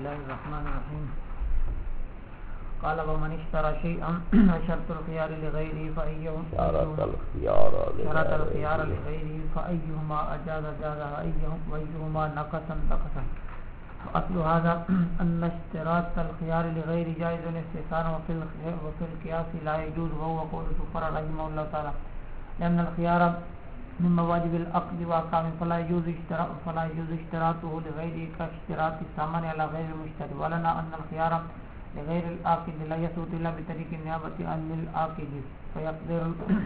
الله الرحمن الرحيم. قال ومن اشترى شيئا شرط الخيار لغيره فأيهما أجاز جازه وأيهما نقص انتقصه. أصل هذا أن اشتراط الخيار لغير جائز استثناء وفي القياس لا يجوز وهو قول سفر رحمه الله تعالى لأن الخيار من مواجب العقد وأحكام فلا يجوز اشتراطه لغيره كاشتراط الثمن على غير المشتري. ولنا أن الخيار لغير العاقد لا يثبت إلا بطريق النيابة عن العاقد فيقدر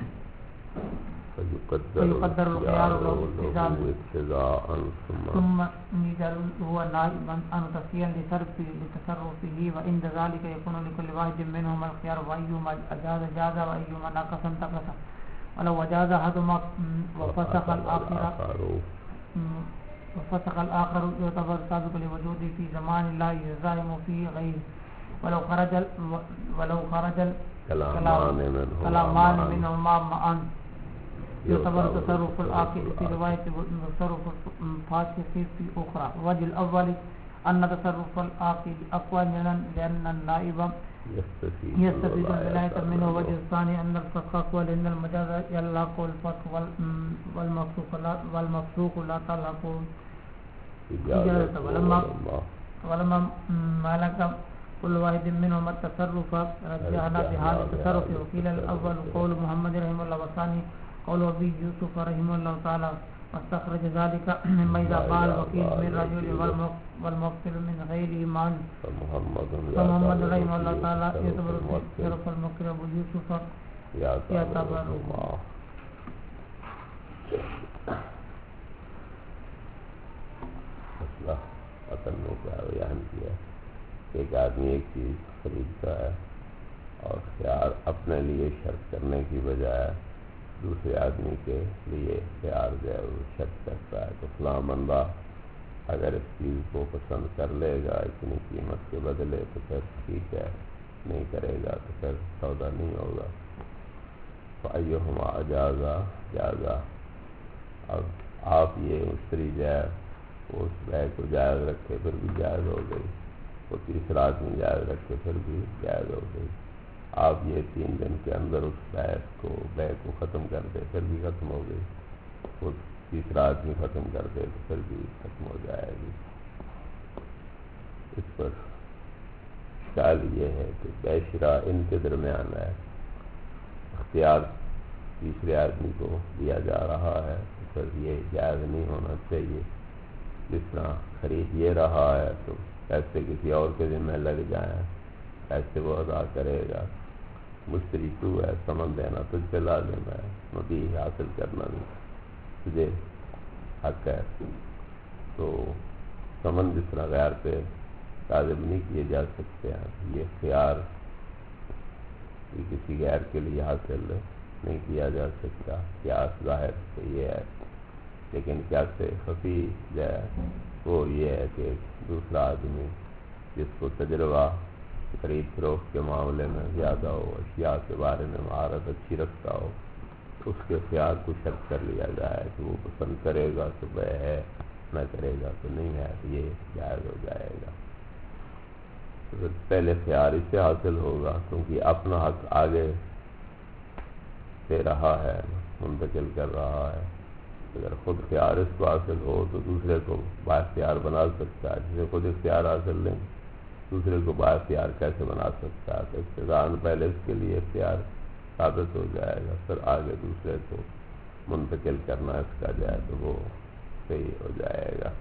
الخيار له ابتداء ثم يجعل هو نائبا عن تصفيا لتصرفه وعند ذلك يكون لكل واحد منهما الخيار وأيهما أجاز جاز وأيهما نقص انتقص. ولو وجاز أحدهما وفسخ الآخر يعتبر سابق لوجوده في زمان لا يزاحم فيه غيره. ولو خرج كلامان منهما معا يعتبر تصرف العاقد في رواية تصرف الفاسق في أخرى. وجه الأول أن تصرف العاقد أقوى لأن النائب يستفيد الولاية منه. وجه الثاني أن الفسخ أقوى لأن المجاز يلحق الفسخ والمفسوق لا تلحق إجازة. ولما ملك كل واحد منهم التصرف رجعنا بهذا التصرف. وقيل الأول قول محمد رحمه الله والثاني قول أبي يوسف رحمه الله تعالى واستخرج ذلك مما إذا باع الوكيل من رجل والمغفر من غيره مال. فمحمد رحمه الله تعالى يعتبر تصرف المغفر أبو يوسف يعتبر ایک آدمی ایک چیز خریدتا ہے اور خیار اپنے لیے شرط کرنے کی بجائے دوسرے آدمی کے لیے خیار جو ہے وہ شرط کرتا ہے تو فلاں بندہ اگر اس چیز کو پسند کر لے گا اتنی قیمت کے بدلے تو پھر ٹھیک ہے، نہیں کرے گا تو پھر سودا نہیں ہوگا. فأيهما أجاز جازا. اب آپ یہ مشتری جو ہے اس بیع کو جائز رکھے پھر بھی جائز ہو گئی، وہ تیسرا آدمی جائز رکھے پھر بھی جائز ہو گئی. آپ یہ 3 دن کے اندر اس بیع کو ختم کر دے پھر بھی ختم ہو گئی، وہ تیسرا آدمی ختم کر دے تو پھر بھی ختم ہو جائے گی. اس پر اشکال یہ ہے کہ بیع شراء ان کے درمیان ہے، اختیار تیسرے آدمی کو دیا جا رہا ہے تو پھر یہ جائز نہیں ہونا چاہیے. جس طرح خرید یہ رہا ہے تو پیسے کسی اور کے ذمہ لگ جائیں، پیسے وہ ادا کرے گا. مشتری تو ہے، ثمن دینا تجھ پہ لازم ہے، مبیع حاصل کرنا بھی تجھے حق ہے. تو ثمن جس طرح غیر پہ لازم نہیں کیے جا سکتے ہیں، یہ اختیار کسی غیر کے لیے حاصل نہیں کیا جا سکتا. قیاس ظاہر سے یہ ہے، لیکن قیاس خفی جو ہے وہ یہ ہے کہ دوسرا آدمی جس کو تجربہ خرید فروخت کے معاملے میں زیادہ ہو، اشیاء کے بارے میں مہارت اچھی رکھتا ہو، تو اس کے خیار کو شرط کر لیا جائے کہ وہ پسند کرے گا تو بیع ہے، نہ کرے گا تو نہیں ہے، تو یہ جائز ہو جائے گا. تو پہلے خیار اس سے حاصل ہوگا کیونکہ اپنا حق آگے دے رہا ہے، منتقل کر رہا ہے. اگر خود اختیار اس کو حاصل ہو تو دوسرے کو بااختیار بنا سکتا ہے. جسے خود اختیار حاصل نہیں دوسرے کو بااختیار کیسے بنا سکتا ہے؟ تو ابتداءً پہلے اس کے لیے اختیار ثابت ہو جائے گا، پھر آگے دوسرے کو منتقل کرنا اس کا جائے تو وہ صحیح ہو جائے گا.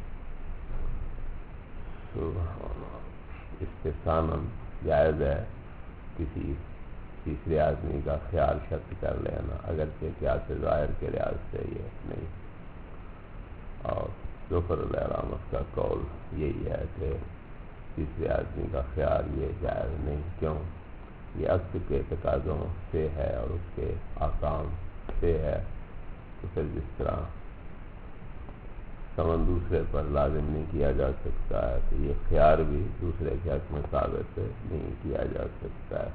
تو استثناءً جائز ہے کسی تیسرے آدمی کا خیال شرط کر لینا، اگرچہ قیاس ظاہر کے لحاظ سے یہ نہیں. اور ظفر الرحمت کا قول یہی ہے کہ تیسرے آدمی کا خیال یہ جائز نہیں. کیوں؟ یہ عقد کے تقاضوں سے ہے اور اس کے احکام سے ہے. تو پھر جس طرح ثمن دوسرے پر لازم نہیں کیا جا سکتا ہے تو یہ خیار بھی دوسرے کے حق میں ثابت نہیں کیا جا سکتا ہے.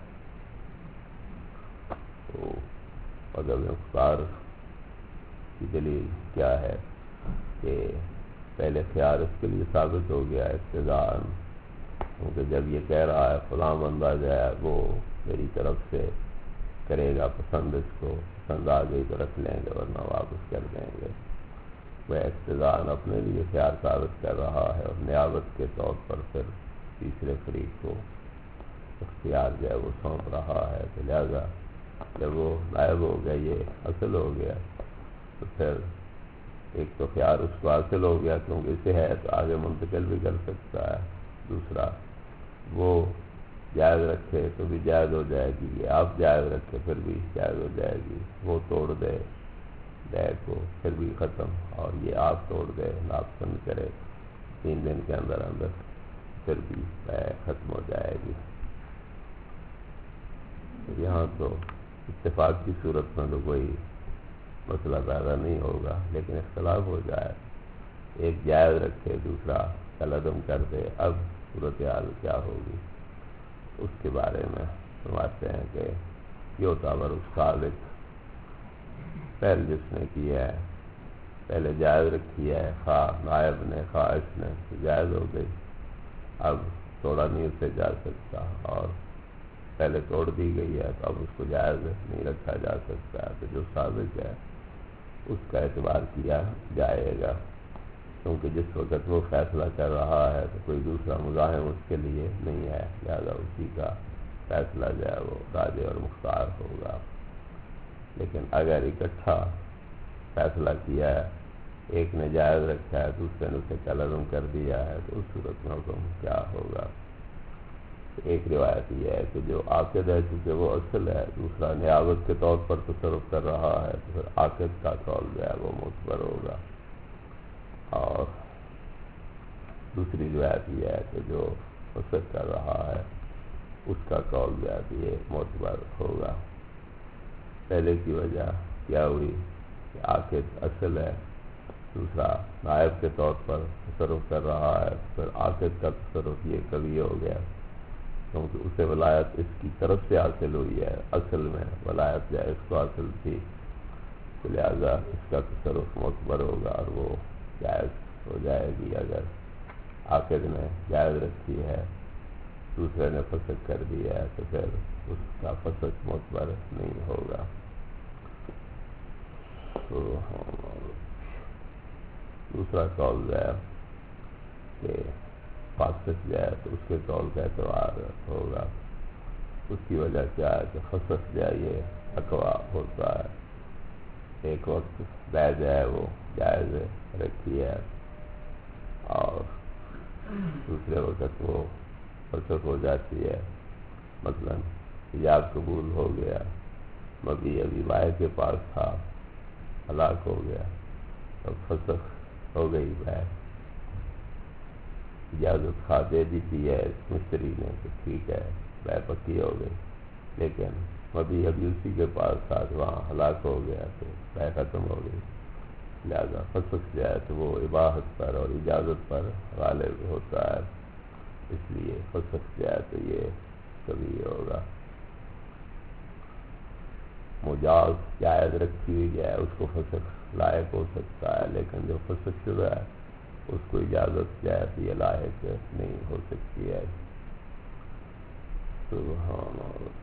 تو مذہب مختار کی دلیل کیا ہے کہ پہلے خیار اس کے لیے ثابت ہو گیا ابتداءً کیونکہ جب یہ کہہ رہا ہے فلاں بندہ جو ہے وہ میری طرف سے کرے گا پسند، اس کو پسند آ گئی تو رکھ لیں گے ورنہ واپس کر دیں گے، وہ اقتداءً اپنے لیے خیار ثابت کر رہا ہے اور نیابت کے طور پر پھر تیسرے فریق کو اختیار جو ہے وہ سونپ رہا ہے۔ تو لہذا جب وہ نائب ہو گیا، یہ اصل ہو گیا، تو پھر ایک تو خیار اس کو حاصل ہو گیا کیونکہ اسے ہے تو آگے منتقل بھی کر سکتا ہے، دوسرا وہ جائز رکھے تو بھی جائز ہو جائے گی، یہ آپ جائز رکھے پھر بھی جائز ہو جائے گی، وہ توڑ دے بے کو پھر بھی ختم، اور یہ آپ توڑ دے ناپسند کرے 3 دن کے اندر اندر پھر بھی بے ختم ہو جائے گی۔ یہاں تو اتفاق کی صورت میں تو کوئی مسئلہ پیدا نہیں ہوگا، لیکن اختلاف ہو جائے، ایک جائز رکھے دوسرا کالعدم کر دے، اب صورتحال کیا ہوگی اس کے بارے میں فرماتے ہیں کہ یعتبر السابق، پہل جس نے کی ہے پہلے جائز رکھی ہے، خواہ نائب نے خواہ اس نے، تو جائز ہو گئی، اب توڑا نہیں اسے جا سکتا، اور پہلے توڑ دی گئی ہے تو اب اس کو جائز نہیں رکھا جا سکتا، تو جو سابق ہے اس کا اعتبار کیا جائے گا، کیونکہ جس وقت وہ فیصلہ کر رہا ہے تو کوئی دوسرا مزاحم اس کے لیے نہیں ہے، لہذا اسی کا فیصلہ جو ہے وہ راجع اور مختار ہوگا۔ لیکن اگر اکٹھا فیصلہ کیا ہے، ایک نے جائز رکھا ہے دوسرے نے اسے کالعدم کر دیا ہے، تو اس صورت میں حکم کیا ہوگا؟ ایک روایت یہ ہے کہ جو عاقد ہے چونکہ وہ اصل ہے، دوسرا نیابت کے طور پر تصرف کر رہا ہے، تو پھر عاقد کا قول جو ہے وہ معتبر ہوگا، اور دوسری روایت یہ ہے کہ جو فسق کر رہا ہے اس کا قول جو ہے کہ یہ معتبر ہوگا۔ پہلے کی وجہ کیا ہوئی کہ عاقد اصل ہے، دوسرا نائب کے طور پر تصرف کر رہا ہے، پھر عاقد کا تصرف یہ قوی ہو گیا کیونکہ اسے ولایت اس کی طرف سے حاصل ہوئی ہے، اصل میں ولایت جو ہے اس کو حاصل تھی، تو لہذا اس کا تصرف معتبر ہوگا اور وہ جائز ہو جائے گی۔ اگر عاقد نے جائز رکھی ہے دوسرے نے فسق کر دیا ہے تو پھر اس کا فسق معتبر نہیں ہوگا۔ تو دوسرا قول جو ہے کہ فاسق جو ہے تو اس کے قول کا اعتبار ہوگا، اس کی وجہ کیا ہے کہ فسق جو ہے یہ اقوا ہوتا ہے، ایک وقت بے جو ہے وہ جائز رکھی ہے اور دوسرے وقت وہ فسق ہو جاتی ہے، مثلا حجاب قبول ہو گیا، مبی ابھی بائے کے پاس تھا، ہلاک ہو گیا، تب فسق ہو گئی بے، اجازت خواہ دے دی تھی ہے مستری نے کہ ٹھیک ہے بے پکی ہو گئی، لیکن مبی ابھی اسی کے پاس تھا تو وہاں ہلاک ہو گیا تو بے ختم ہو گئی، لہذا فسق جو ہے تو وہ اباحت پر اور اجازت پر غالب ہوتا ہے، اس لیے فسق جو ہے تو یہ کبھی ہوگا۔ مجاز جائز رکھی ہوئی ہے اس کو فسق لائق ہو سکتا ہے، لیکن جو فسق شدہ ہے اس کو اجازت جو ہے یہ لاحق نہیں ہو سکتی ہے۔ سبحان اللہ۔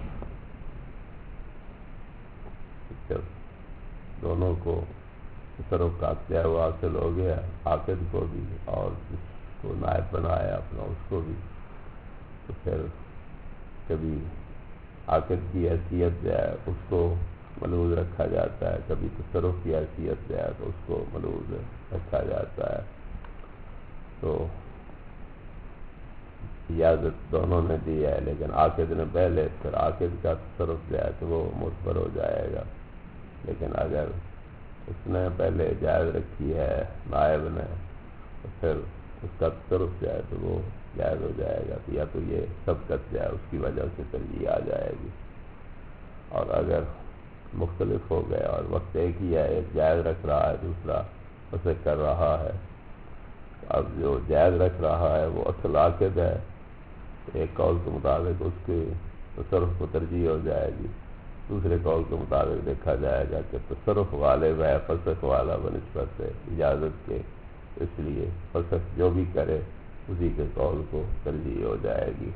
جب دونوں کو تصرف کا اختیار وہ حاصل ہو گیا، عاقد کو بھی اور جس کو نائب بنایا اپنا اس کو بھی، تو پھر کبھی عاقد کی حیثیت جو ہے اس کو ملحوظ رکھا جاتا ہے، کبھی تصرف کی حیثیت جو ہے تو اس کو ملحوظ رکھا جاتا ہے، تو اجازت دونوں نے دی ہے لیکن عاقد نے پہلے، پھر عاقد کا تصرف جو ہے تو وہ معتبر ہو جائے گا، لیکن اگر اس نے پہلے جائز رکھی ہے نائب نے تو پھر اس کا تصرف جو ہے تو وہ جائز ہو جائے گا، تو یا تو یہ سبقت جو ہے اس کی وجہ سے ترجیح آ جائے گی، اور اگر مختلف ہو گئے اور وقت ایک ہی ہے، ایک جائز رکھ رہا ہے دوسرا فسق کر رہا ہے، اب جو جائز رکھ رہا ہے وہ اصل عاقد ہے، ایک قول کے مطابق اس کے تصرف کو ترجیح ہو جائے گی، دوسرے قول کے مطابق دیکھا جائے گا کہ تصرف غالب ہے فسق والا بنسبت سے اجازت کے، اس لیے فسق جو بھی کرے اسی کے قول کو ترجیح ہو جائے گی۔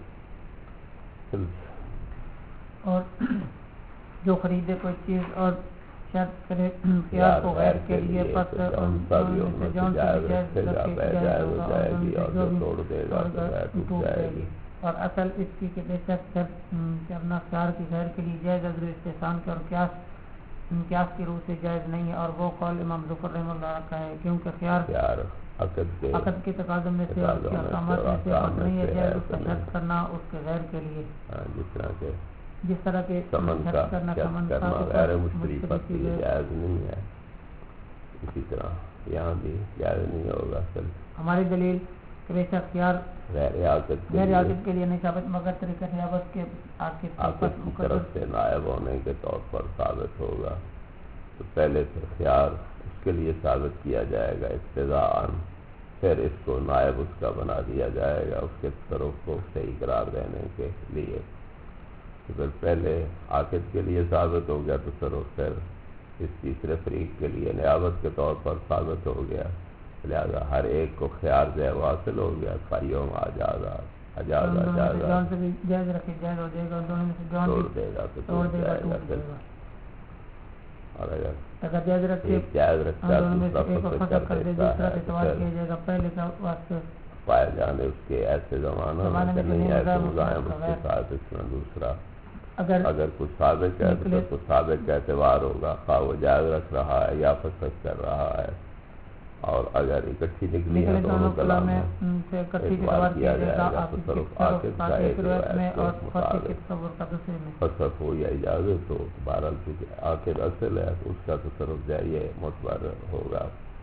اور جو خریدے کوئی چیز اور شرط کرے خیار کو غیر کے لیے پس جون سا بھی جائز رکھے گا جائز ہو جائے گی، اور جو توڑ دے گا تو ٹوٹ جائے گی۔ اور اصل اس کی کہ بے شک شرط کہ اپنا خیار کی غیر کے لیے جائز اگر استحسان کے اور قیاس کی روح سے جائز نہیں ہے، اور وہ قول امام ظفر رحمہ اللہ کا ہے، کیونکہ خیار عقد کے تقاضوں میں سے اور اس کے احکامات میں سے اور نہیں ہے جائز اس کا شرط کرنا اس کے غیر کے لیے، جس طرح کے شرط کرنا غیر مشتری پر جائز نہیں ہے، اسی طرح یہاں بھی جائز نہیں ہوگا۔ ہماری دلیل کہ بے شک خیار غیر عاقد کے لیے نہیں ثابت مگر طریقہ نیابت کے عاقد کی طرف سے نائب ہونے کے طور پر ثابت ہوگا، تو پہلے تو خیار اس کے لیے ثابت کیا جائے گا ابتداءً، پھر اس کو نائب اس کا بنا دیا جائے گا اس کے تصرف کو صحیح قرار دینے کے لیے۔ تو پھر پہلے عاقد کے لیے ثابت ہو گیا تصرف، پھر اس تیسرے فریق کے لیے نیابت کے طور پر ثابت ہو گیا، لہذا ہر ایک کو خیار جو ہے وہ حاصل ہو گیا۔ قیوم جائز رکھے جائز ہو جائے گا، توڑ دے گا تو ٹوٹ جائے گا۔ اور اگر جائز رکھے جائز رکھتا ہے پہلے کا واسطے پائے جانے اس کے ایسے زمانہ میں نہیں ایسے مزاحم اس کے ساتھ اس میں دوسرا اگر کچھ سابق ہے تو پھر کچھ سابق کا اعتبار ہوگا، خواہ وہ جائز رکھ رہا ہے یا فسخ کر رہا ہے، اور اگر اکٹھی نکلی ہے دونوں کلام میں اعتبار کیا جائے گا تصرف عاقد کا ایک فسخ ہو یا اجازت ہو، بہرحال چونکہ عاقد اصل ہے تو اس کا تصرف جو ہے یہ معتبر ہوگا۔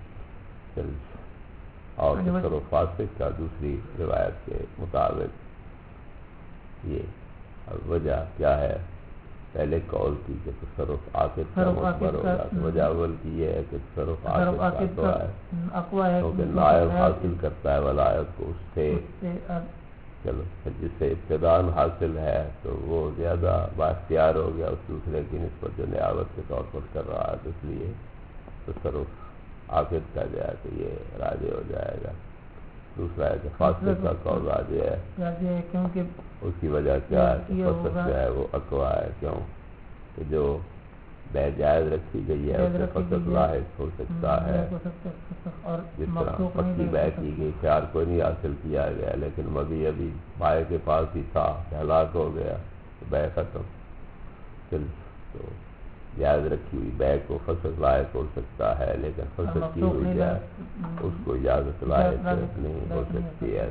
اور تصرف فاسق کا دوسری روایت کے مطابق یہ وجہ کیا ہے؟ پہلے قول کی کہ تصرف عاقد کا معتبر ہوگا، وجہ اول کی یہ ہے کہ تصرف عاقد کا اقوی ہے کیونکہ نائب حاصل کرتا ہے ولایت کو اس سے، چلو جس سے ابتداءً حاصل ہے تو وہ زیادہ بااختیار ہو گیا اس دوسرے کی نسبت جو نیابت کے طور پر کر رہا ہے، تو اس لیے تصرف عاقد کا جو ہے تو یہ راجع ہو جائے گا۔ دوسرا ہے کہ فاسق کا قول راجع ہے، کیونکہ اس کی وجہ کیا ہے کہ فسق جو ہے وہ اقوی ہے، کیوں کہ جو بے جائز رکھی گئی ہے اس سے فسق لاحق ہو سکتا ہے، جس طرح پکی بے کی گئی خیار کوئی نہیں حاصل کیا گیا لیکن ابھی بائے کے پاس ہی تھا ہلاک ہو گیا تو بے ختم، تو جائز رکھی ہوئی بے کو فسق لاحق ہو سکتا ہے لیکن فسق کی ہوئی جائے اس کو اجازت لاحق نہیں ہو سکتی ہے۔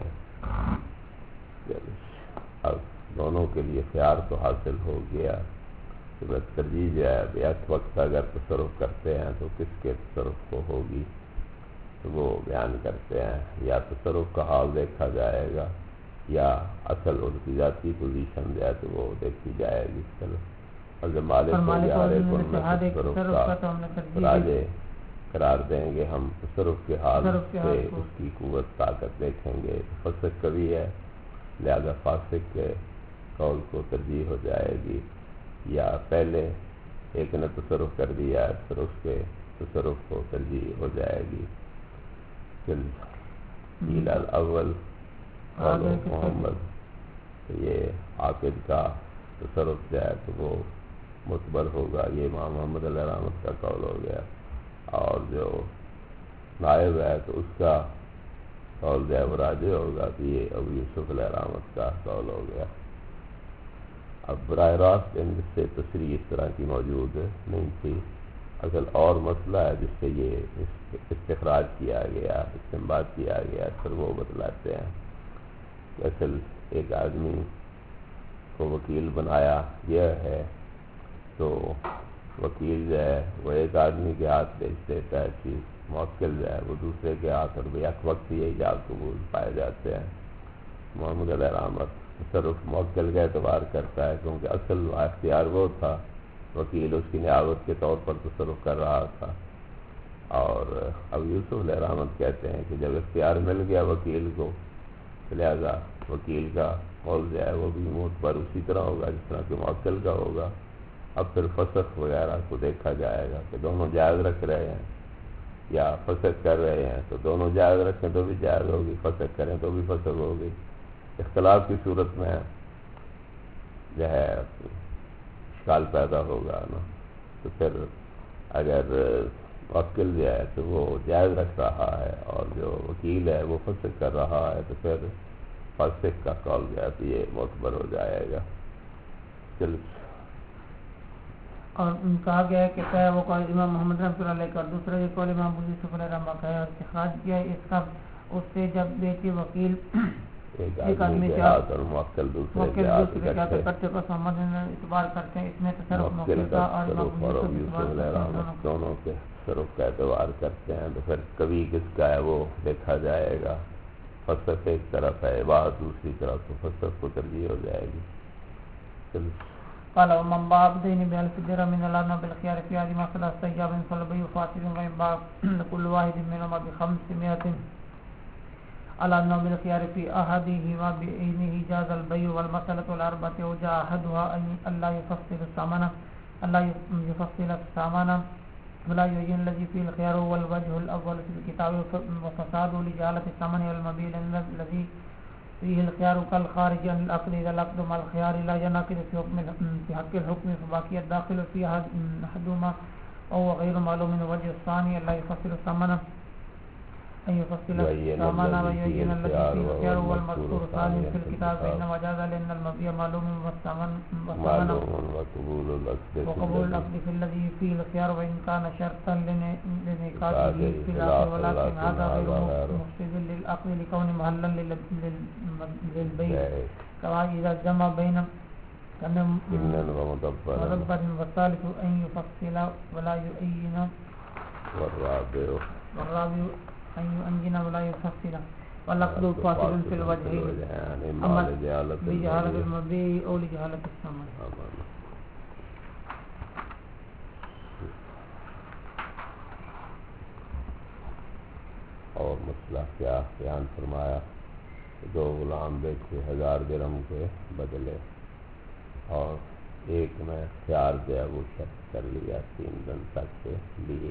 اب دونوں کے لیے خیار تو حاصل ہو گیا، تو بس ترجیح جو ہے بیک وقت اگر تصرف کرتے ہیں تو کس کے تصرف کو ہوگی، تو وہ بیان کرتے ہیں یا تصرف کا حال دیکھا جائے گا یا اصل ان کی ذاتی پوزیشن جو ہے تو وہ دیکھی جائے گی۔ چلو اگر مالک کو یا ہر ایک ان میں تصرف کا راجع قرار دیں گے ہم، تصرف کے حال سے اس کی قوت طاقت دیکھیں گے، فسق کبھی ہے لہذا فاسق کے قول کو ترجیح ہو جائے گی، یا پہلے ایک نے تصرف کر دیا ہے پھر اس کے تصرف کو ترجیح ہو جائے گی۔ قیل الاول قول محمد، تو یہ عاقد کا تصرف جو ہے تو وہ معتبر ہوگا، یہ امام محمد علیہ رحمت کا قول ہو گیا، اور جو نائب ہے تو اس کا قول جو ہے وہ راجع ہوگا، تو یہ ابو یوسف علیہ رحمت کا قول ہو گیا۔ اب براہ راست ان سے تصریح اس طرح کی موجود نہیں تھی، اصل اور مسئلہ ہے جس سے یہ استخراج کیا گیا، استنباط کیا گیا، پھر وہ بتلاتے ہیں کہ اصل ایک آدمی کو وکیل بنایا گیا ہے تو وکیل جو ہے وہ ایک آدمی کے ہاتھ بیچ دیتا ہے چیز، موکل جو ہے وہ دوسرے کے ہاتھ، اور یک وقت ہی ایجاب قبول پائے جاتے ہیں۔ محمد علیہ رحمت تصرف موکل کا اعتبار کرتا ہے کیونکہ اصل اختیار وہ تھا، وکیل اس کی نیابت کے طور پر تصرف کر رہا تھا، اور اب یوسف علیہ رحمت کہتے ہیں کہ جب اختیار مل گیا وکیل کو لہذا وکیل کا قول جو ہے وہ بھی معتبر اسی طرح ہوگا جس طرح کہ موکل کا ہوگا۔ اب پھر فسخ وغیرہ کو دیکھا جائے گا کہ دونوں جائز رکھ رہے ہیں یا فسق کر رہے ہیں تو دونوں جائز رکھیں تو بھی جائز ہوگی، فسق کریں تو بھی فسق ہوگی۔ اختلاف کی صورت میں جو ہے اشکال پیدا ہوگا نا، تو پھر اگر موکل جو ہے تو وہ جائز رکھ رہا ہے اور جو وکیل ہے وہ فسق کر رہا ہے، تو پھر فاسق کا قول جو ہے تو یہ معتبر ہو جائے گا۔ چلو اور کہا گیا ہے کہ وہ قول امام محمد رحمۃ اللہ علیہ کا، دوسرا یہ قول امام ابو یوسف علیہ رحمہ کا ہے، اور استخراج کیا ہے اس کا اس سے جب دیکھے وکیل ایک آدمی کے ہاتھ اور موکل دوسرے کے ہاتھ کرتے کو سمجھ اعتبار کرتے ہیں، اس میں تصرف موکل کا اور امام ابو یوسف علیہ رحمہ دونوں کے تصرف کا اعتبار کرتے ہیں، تو پھر کبھی کس کا ہے وہ دیکھا جائے گا۔ فسق ایک طرف ہے، عبادت دوسری طرف، تو فسق کو ترجیح ہو جائے گی۔ چلو قال ومن باع بدين بألف درهم من الأرنب بالخيار في هذه مسألة استجاب فالبيع فاسد، وإن باع كل واحد منهما ب500 على أنه بالخيار في أحدهما بإذنه جاز البيع، والمسألة الأربعة وجاء أحدها أن لا يفصل الثمن ولا يبين الذي فيه الخيار، والوجه الأول في الكتاب وفساد لجهالة الثمن والمبيع الذي فيه الخيار كالخارج عن العقد، إذا العقد مع الخيار لا ينعقد في حق الحكم فباقي الداخل في أحدهما وهو غير معلوم، الوجه الثاني لا يفصل الثمن أن يفصل الثمن ويبين الذي فيه الخيار، والمذكور ثاني في الكتاب فإنما جاز لأن المبيع معلوم والثمن وقبول العقد في الذي فيه الخيار وإن كان شرطا لنقاضه في العقد، ولكن هذا غير مفسد للعقد لكون محلا للبيع، كما إذا جمع بين مربة، والثالث أن يفصل ولا يؤين، والرابع أن يؤين ولا يفصل، والعقد فاسد في الوجهين، أما لجهالة المبيع أو لجهالة الثمن۔ اور مسئلہ کیا بیان فرمایا؟ دو غلام بیچے 1000 درہم کے بدلے، اور ایک میں اختیار جو ہے وہ شرط کر لیا 3 دن تک کے لیے،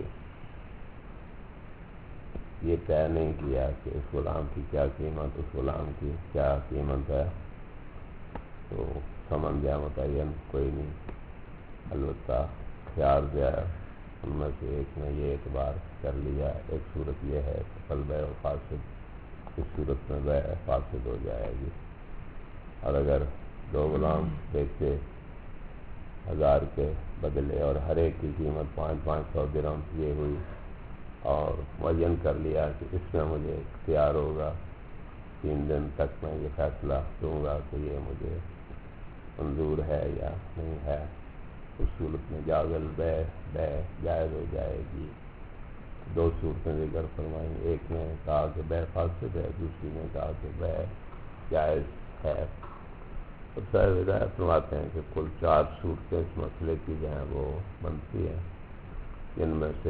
یہ طے نہیں کیا کہ اس غلام کی کیا قیمت، اس غلام کی کیا قیمت ہے، تو ثمن جو متعین کوئی نہیں، البتہ اختیار جو ہے ان میں سے ایک نے یہ اعتبار کر لیا۔ ایک صورت یہ ہے کہ فالبیع فاسد، اس صورت میں بیع فاسد ہو جائے گی، اور اگر 2 غلام بیچے 1000 کے بدلے اور ہر ایک کی قیمت 500 درہم یہ ہوئی، اور معین کر لیا کہ اس میں مجھے اختیار ہوگا 3 دن تک میں یہ فیصلہ دوں گا کہ یہ مجھے منظور ہے یا نہیں ہے، اس صورت میں جاز البیع، بیع جائز ہو جائے گی۔ 2 صورتیں ذکر فرمائیں، ایک میں کہا کہ بیع فاسد ہے، دوسری میں کہا کہ بیع جائز ہے۔ اور صاحب ہدایت فرماتے ہیں کہ کل 4 صورتیں اس مسئلے کی جو ہیں وہ بنتی ہیں، جن میں سے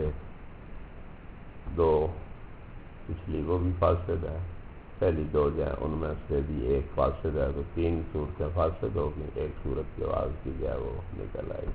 2 پچھلی وہ بھی فاسد ہے، پہلی 2 جو ہیں ان میں سے بھی ایک فاسد ہے، تو 3 صورتیں فاسد ہوگی، ایک صورت کے بعد کی جو ہے وہ نکل آئی۔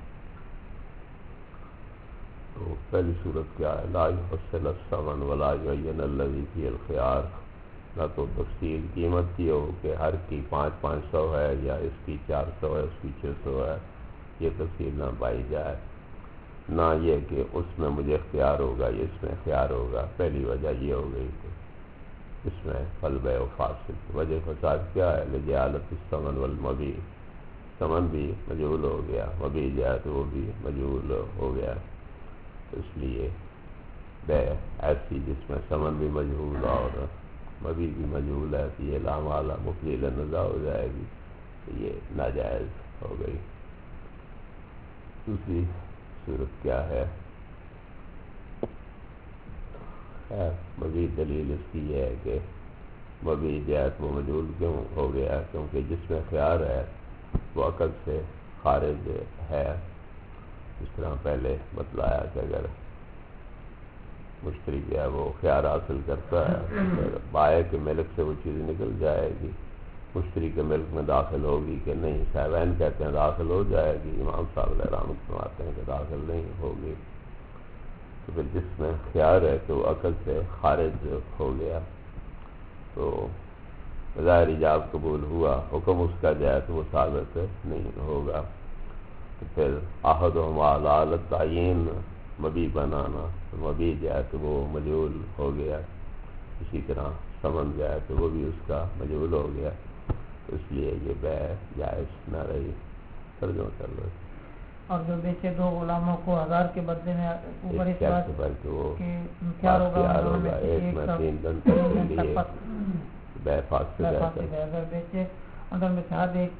تو پہلی صورت کیا ہے؟ لا يفصل الثمن ولا يبين الذي فيه الخيار، نہ تو تفصیل قیمت کی ہو کہ ہر کی 500 ہے یا اس کی 400 ہے، اس کی 600 ہے، یہ تفصیل نہ پائی جائے، نہ یہ کہ اس میں مجھے اختیار ہوگا یا اس میں اختیار ہوگا۔ پہلی وجہ یہ ہو گئی کہ اس میں فالبیع فاسد، وجہ فساد کیا ہے؟ لجہالت الثمن والمبیع، ثمن بھی مجہول ہو گیا، مبیع جو ہے تو وہ بھی مجہول ہو گیا، اس لیے بیع ایسی جس میں ثمن بھی مجہول اور مبیع بھی مجہول ہے تو یہ لامعالی مفلیل نزا ہو جائے گی، تو یہ ناجائز ہو گئی۔ دوسری صورت کیا ہے؟ مزید دلیل اس کی یہ ہے کہ مبیع جو ہے وہ مجہول کیوں ہو گیا؟ کیونکہ جس میں خیار ہے وہ عقد سے خارج ہے، اس طرح پہلے بتلایا کہ اگر مشتری جو ہے وہ خیار حاصل کرتا ہے، بائع کے ملک سے وہ چیز نکل جائے گی، مشتری کے ملک میں داخل ہوگی کہ نہیں؟ صاحبین کہتے ہیں داخل ہو جائے گی، امام صاحب علیہ رحمۃ فرماتے ہیں کہ داخل نہیں ہوگی، تو پھر جس میں خیال ہے کہ وہ عقل سے خارج ہو گیا تو بظاہر ایجاب قبول ہوا، حکم اس کا جائے تو وہ ثابت نہیں ہوگا. تو پھر عہدہم علی التعیین مبی بنانا، تو مبی جائے تو وہ مجہول ہو گیا. اسی طرح سمن جائے تو وہ بھی اس کا مجہول ہو گیا، اس لیے یہ بیع جائز نہ رہی. ترجمہ کر لو. اور جو بیچے دو غلاموں کو 1000 کے بدلے میں اوپر اس بات کہ وہ کہ خیار ہوگا ایک میں 3 دن تک کے لیے بیع فاسد ہے. اگر بیچے اگر میں شاید ایک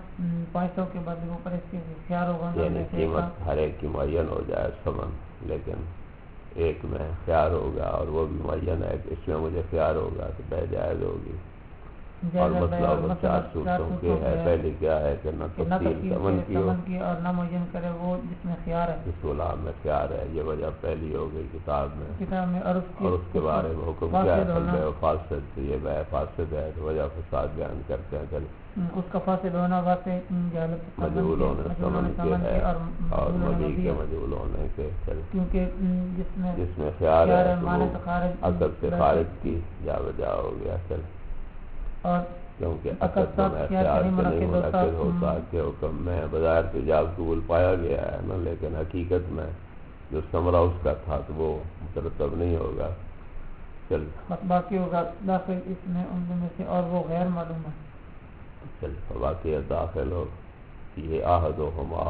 500 کے بدلے اوپر اس کے خیار ہوگا، یعنی قیمت ہر ایک کی معین ہو جائے سمن، لیکن ایک میں خیار ہوگا اور وہ بھی معین ہے کہ اس میں مجھے خیار ہوگا تو بیع جائز ہوگی. اور مسئلہ وہ 4 صورتوں کے ہے. پہلی کیا ہے کہ نہ تفصیل سمن کی ہو اور نہ معین کرے وہ جس میں خیار ہے، جس غلام میں خیار ہے. یہ وجہ پہلی ہو گئی کتاب میں. اور اس کے بارے میں حکم کیا ہے؟ بیع فاسد. تو یہ بیع فاسد ہے تو وجہ فساد بیان کرتے ہیں. چل اس کا فاسد ہونا واسطے مجہول ہونے سمن کے ہے اور مبی کے مجہول ہونے کے. کیونکہ جس میں خیار ہے عقد سے خارج کی جا بجا ہو گیا. چل اور کیونکہ عقد تو میں خیال سے نہیں منعقد ہوتا کہ حکم میں بظاہر تو ایجاب قبول پایا گیا ہے نا، لیکن حقیقت میں جو ثمرہ اس کا تھا تو وہ مترتب نہیں ہوگا. چل باقی ہوگا داخل اس میں ان میں سے اور وہ غیر معلوم ہے. چل واقعہ داخل ہو یہ عہدہما،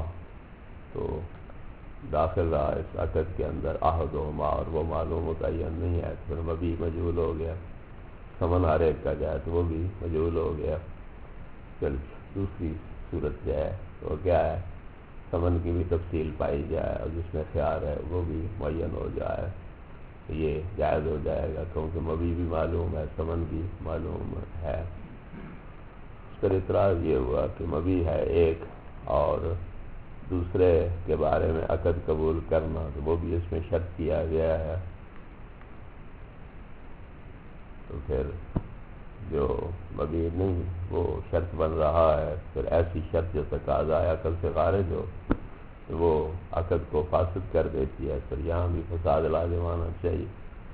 تو داخل رہا اس عقد کے اندر عہدہما اور وہ معلوم متعین نہیں ہے. پھر مبی مجہول ہو گیا. سمن ہر ایک کا جائے تو وہ بھی مجہول ہو گیا. چل دوسری صورت جو ہے وہ کیا ہے؟ سمن کی بھی تفصیل پائی جائے اور جس میں خیار ہے وہ بھی معین ہو جائے. یہ جائز ہو جائے گا کیونکہ مبی بھی معلوم ہے، سمن بھی معلوم ہے. اس پر اعتراض یہ ہوا کہ مبی ہے ایک اور دوسرے کے بارے میں عقد قبول کرنا، تو وہ بھی اس میں شرط کیا گیا ہے. تو پھر جو مبی نہیں وہ شرط بن رہا ہے، پھر ایسی شرط جو تقاضا عقل سے خارج ہو تو وہ عقد کو فاسد کر دیتی ہے. پھر یہاں بھی فساد لازم آنا چاہیے.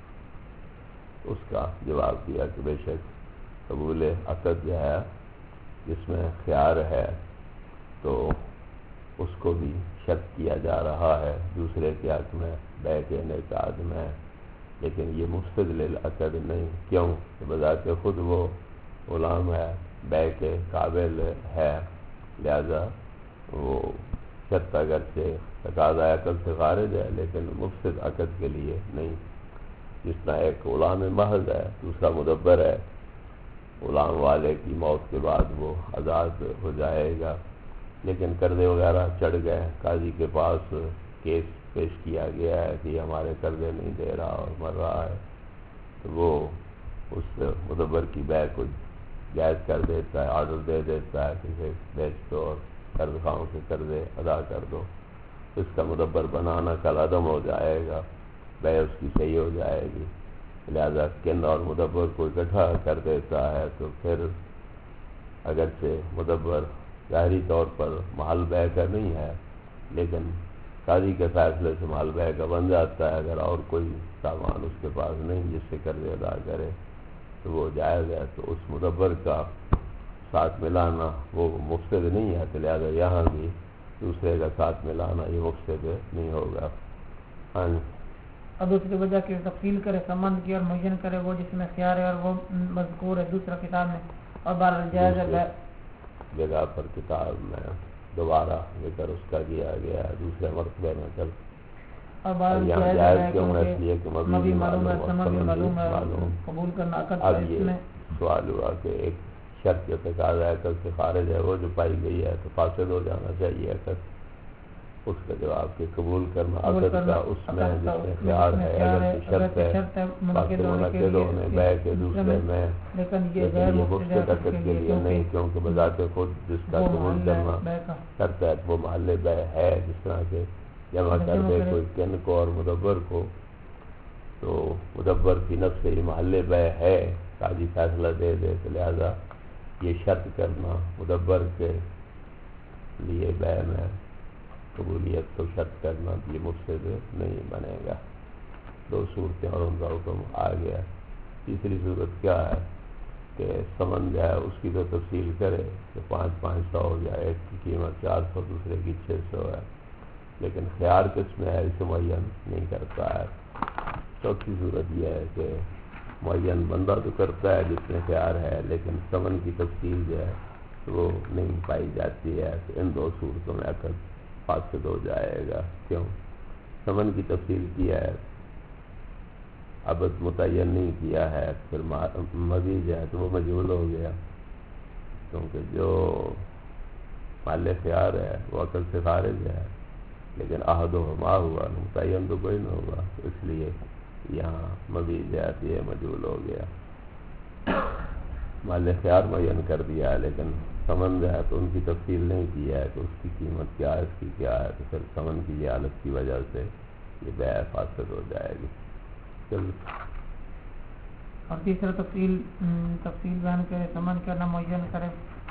اس کا جواب دیا کہ بے شک قبول عقد جو ہے جس میں خیار ہے تو اس کو بھی شرط کیا جا رہا ہے دوسرے کے حق میں بیع کے انعقاد میں، لیکن یہ مفسد للعقد نہیں. کیوں کہ بذات خود وہ غلام ہے، بیع کے قابل ہے، لہذا وہ شرط اگرچہ تقاضا عقد سے خارج ہے لیکن مفسد عقد کے لیے نہیں. جس طرح ایک غلام محض ہے، دوسرا مدبر ہے، غلام والے کی موت کے بعد وہ آزاد ہو جائے گا، لیکن قرضے وغیرہ چڑھ گئے، قاضی کے پاس کیس پیش کیا گیا ہے کہ یہ ہمارے قرضے نہیں دے رہا اور مر رہا ہے، تو وہ اس مدبر کی بیع کو جائز کر دیتا ہے، آرڈر دے دیتا ہے کہ بیچ دو اور قرض خواہوں کے قرضے ادا کر دو. اس کا مدبر بنانا کل عدم ہو جائے گا، بیع اس کی صحیح ہو جائے گی. لہذا کن اور مدبر کو اکٹھا کر دیتا ہے. تو پھر اگرچہ مدبر ظاہری طور پر محل بیع کا نہیں ہے لیکن قاضی کے فیصلے سے محل بیع کا بن جاتا ہے. اگر اور کوئی سامان اس کے پاس نہیں جس سے قرضے ادا کرے تو وہ جائز ہے. تو اس مدبر کا ساتھ ملانا وہ مفسد نہیں ہے، تو لہذا یہاں بھی دوسرے کا ساتھ ملانا یہ مفسد نہیں ہوگا. ہاں اور دوسری وجہ کی تفصیل کرے سمن کی اور معین کرے وہ جس میں خیار ہے اور وہ مذکور ہے دوسرا کتاب میں. اور بہرحال جائز ہے جگہ پر کتاب میں دوبارہ ذکر اس کا کیا گیا ہے دوسرے مرتبے میں. کل اور یہاں جائز کیوں ہے؟ اس لیے کہ مبی معلوم ہے قبول کرنا. اب یہ سوال ہوا کہ ایک شرط جو تقاضا عقد سے خارج ہے وہ جو پائی گئی ہے تو فاسد ہو جانا چاہیے عقد. اس کا جواب کہ قبول کرنا عقد کا اس میں جس میں خیار ہے اگر شرط ہے منعقد ہونے بیع کے دوسرے میں، لیکن یہ مفسد عقد کے لیے نہیں کیونکہ بذات خود جس کا قبول کرنا کرتا ہے وہ محل بیع ہے. جس طرح کے جمع کر دے کوئی کن کو اور مدبر کو تو مدبر کی نفس سے یہ محل بیع ہے، قاضی فیصلہ دے دے تو لہذا یہ شرط کرنا مدبر کے لیے بیع میں قبولیت کو شرط کرنا یہ مفسد نہیں بنے گا. دو صورتیں اور ان کا حکم آ گیا. تیسری صورت کیا ہے کہ ثمن جو ہے اس کی تو تفصیل کرے کہ 500 ہو جائے، ایک کی قیمت 400 دوسرے کی 600 ہے، لیکن خیار کس میں ہے اسے معین نہیں کرتا ہے. چوتھی صورت یہ ہے کہ معین بندہ تو کرتا ہے جس میں خیار ہے، لیکن ثمن کی تفصیل جو ہے وہ نہیں پائی جاتی ہے. تو ان دو صورتوں میں عقد فاسد ہو جائے گا. کیوں؟ ثمن کی تفصیل کیا ہے، عبد متعین نہیں کیا ہے، پھر مبی جو ہے تو وہ مجہول ہو گیا، کیونکہ جو مال خیار ہے وہ عقد سے خارج ہے، لیکن عہد و ہما ہوا، متعین تو کوئی نہ ہوگا. اس لیے یہاں مبی جو ہے یہ مجہول ہو گیا. مال خیار معین کر دیا ہے لیکن ثمن جو ہے تو ان کی تفصیل نہیں کی ہے کہ اس کی قیمت کیا ہے، اس کی کیا ہے، تو پھر ثمن کی جہالت کی وجہ سے یہ بیع فاسد ہو جائے گی. اور تیسرا تفصیل بیان کرے، ثمن کرنا معین کرے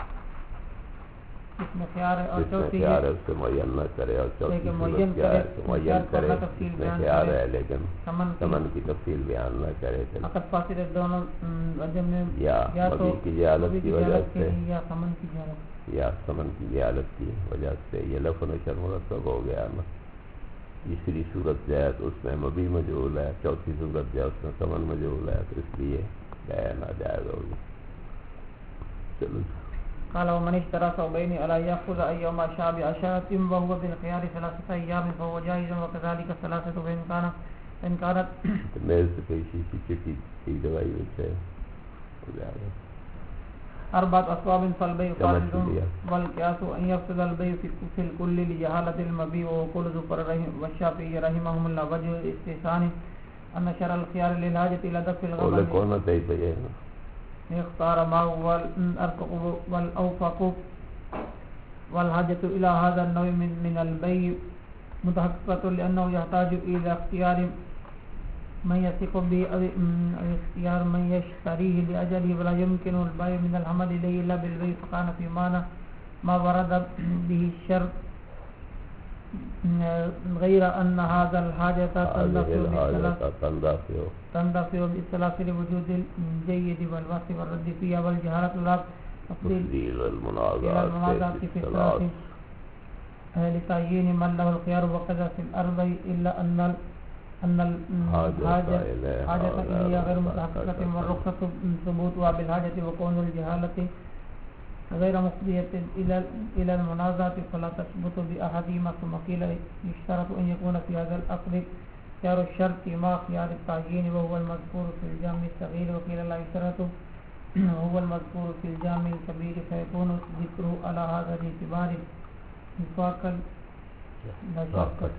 اس میں خیار ہے، اور چوتھی خیار ہے اس سے معین نہ کرے، اور چوتھی صورت کیا ہے کہ معین کرے اس میں خیار ہے لیکن ثمن کی تفصیل بیان نہ کرے. عقد فاسد دونوں یا مبی کی جہالت کی وجہ سے یا ثمن کی جہالت، یا ثمن کی جہالت کی وجہ سے یہ لفظ و نشر مرتب ہو گیا نا. تیسری صورت جو ہے تو اس میں مبی مجہول ہے، چوتھی صورت جو ہے اس میں ثمن مجہول ہے، تو اس لیے بیع ناجائز ہوگی. چلو قال ومن اشترى ثوبين على يأخذ أيهما شاء بعشرة وهو بالخيار 3 أيام فهو جائز، وكذلك 3 فإن كانت میرے سے کوئی شیشی چٹی کی دوائی ویسے ہو جائے گا. 4 أصواب فالبيع فاسد، والقياس أن يفسد البيع في الكل لجهالة المبيع. وقول زفر والشافعي رحمهم الله وجه الاستثناء أن شرع الخيار للحاجة إلى دفع الغبن اختار ما هو الأرفق والأوفق، والحاجة إلى هذا النوع من البيع متحققة لأنه يحتاج إلى اختيار من يثق به أو اختيار من يشتريه لأجله، ولا يمكن البيع من العمل إليه إلا بالبيع، فكان في معنى ما ورد به الشرط، غير أن هذا الحاجة تندفع بالثلاث لوجود الجيد والوقت والرد فيها، والجهالة لا تفضيل المنازعات في الثلاث لتعيين من له الخيار. وكذا في الأربع إلا أن الحاجة إليها غير متحققة، والرخصة ثبوتها بالحاجة، وكون الجهالة غير مفضية إلى المنازعة فلا تثبت بأحدهما. ثم قيل يشترط أن يكون في هذا الأصل خيار الشرط مع خيار التعيين وهو المذكور في الجامع الصغير، وقيل لا يشترط وهو المذكور في الجامع الكبير، فيكون ذكره على هذا الاعتبار وفاقا لا شك.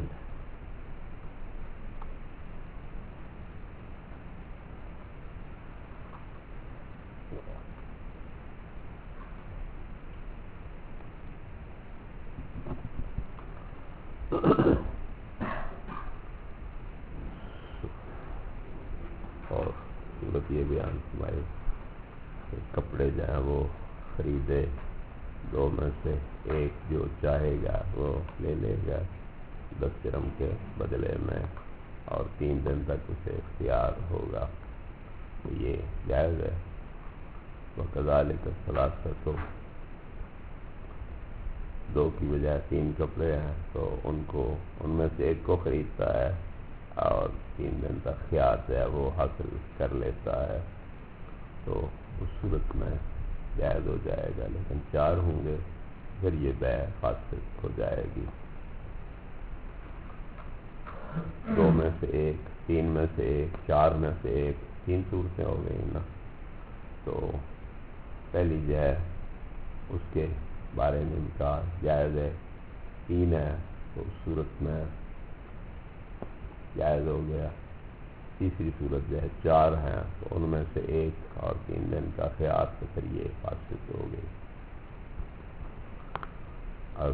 اور صورت یہ بیان فرمائی کہ کپڑے جو ہیں وہ خریدے، دو میں سے ایک جو چاہے گا وہ لے لے گا 10 درہم کے بدلے میں، اور 3 دن تک اسے اختیار ہوگا، تو یہ جائز ہے. وَكَذَلِكَ الثَّلَاثَةُ، 2 کی بجائے 3 کپڑے ہیں تو ان میں سے ایک کو خریدتا ہے اور 3 دن تک خیار جو ہے وہ حاصل کر لیتا ہے، تو اس صورت میں جائز ہو جائے گا. لیکن 4 ہوں گے پھر یہ بیع فاسد ہو جائے گی. 2 میں سے 1، 3 میں سے 1، 4 میں سے 1، 3 صورتیں ہو گئی نا. تو پہلی جو ہے اس کے بارے میں نکاح جائز ہے، 3 ہے تو اس صورت میں جائز ہو گیا. تیسری صورت جو ہے 4 ہیں تو ان میں سے 1 اور 3 دن کا خیار، تو پھر یہ فاسد ہو گئی. اب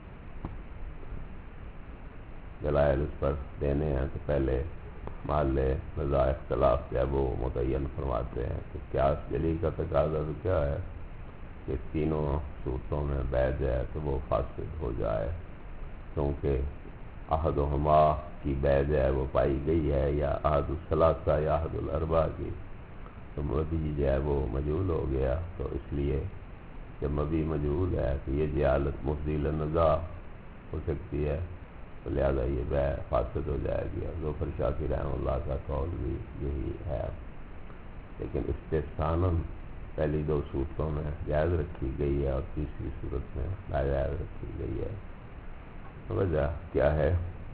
دلائل اس پر دینے ہیں تو پہلے محل نزاع اختلاف جو ہے وہ متعین فرماتے ہیں کہ قیاس جلی کا تقاضا تو کیا ہے کہ تینوں صورتوں میں بیع جو ہے تو وہ فاسد ہو جائے، کیونکہ عہد و ہما کی بے جو ہے وہ پائی گئی ہے، یا عہد الثلاثہ یا عہد الاربعہ کی، تو مبی جو ہے وہ مجہول ہو گیا. تو اس لیے جب مبی مجہول ہے تو یہ جہالت مفضی للنزاع ہو سکتی ہے، تو لہذا یہ بے فاسد ہو جائے گی. اور ظفر شافعی رحمہ اللہ کا قول بھی یہی ہے. لیکن استحساناً پہلی دو صورتوں میں جائز رکھی گئی ہے اور تیسری صورت میں ناجائز رکھی گئی ہے. وجہ کیا ہے؟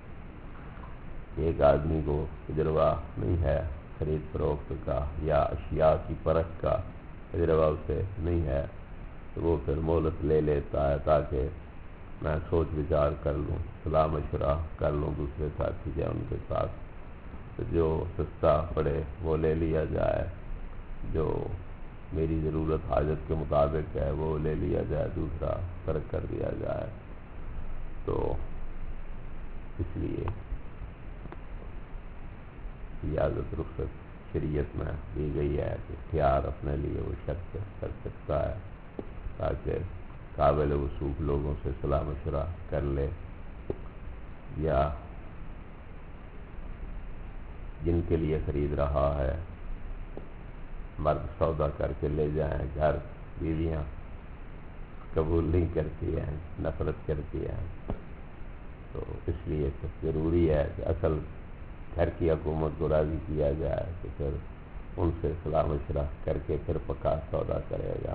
ایک آدمی کو تجربہ نہیں ہے خرید فروخت کا یا اشیاء کی پرکھ کا تجربہ اسے نہیں ہے، تو وہ پھر مہلت لے لیتا ہے تاکہ میں سوچ وچار کر لوں، صلاح مشورہ کر لوں دوسرے ساتھی یا ان کے ساتھ، تو جو سستا پڑے وہ لے لیا جائے، جو میری ضرورت حاجت کے مطابق ہے وہ لے لیا جائے، دوسرا ترک کر دیا جائے. تو اس لیے اجازت رخصت شریعت میں دی گئی ہے کہ اختیار اپنے لیے وہ شخص کر سکتا ہے تاکہ قابل وثوق لوگوں سے صلاح مشورہ کر لے، یا جن کے لیے خرید رہا ہے مرد سودا کر کے لے جائیں، گھر بیویاں قبول نہیں کرتی ہیں، نفرت کرتی ہیں. تو اس لیے ضروری ہے کہ اصل گھر کی حکومت کو راضی کیا جائے، تو پھر ان سے صلاح مشورہ کر کے پھر پکا سودا کرے گا.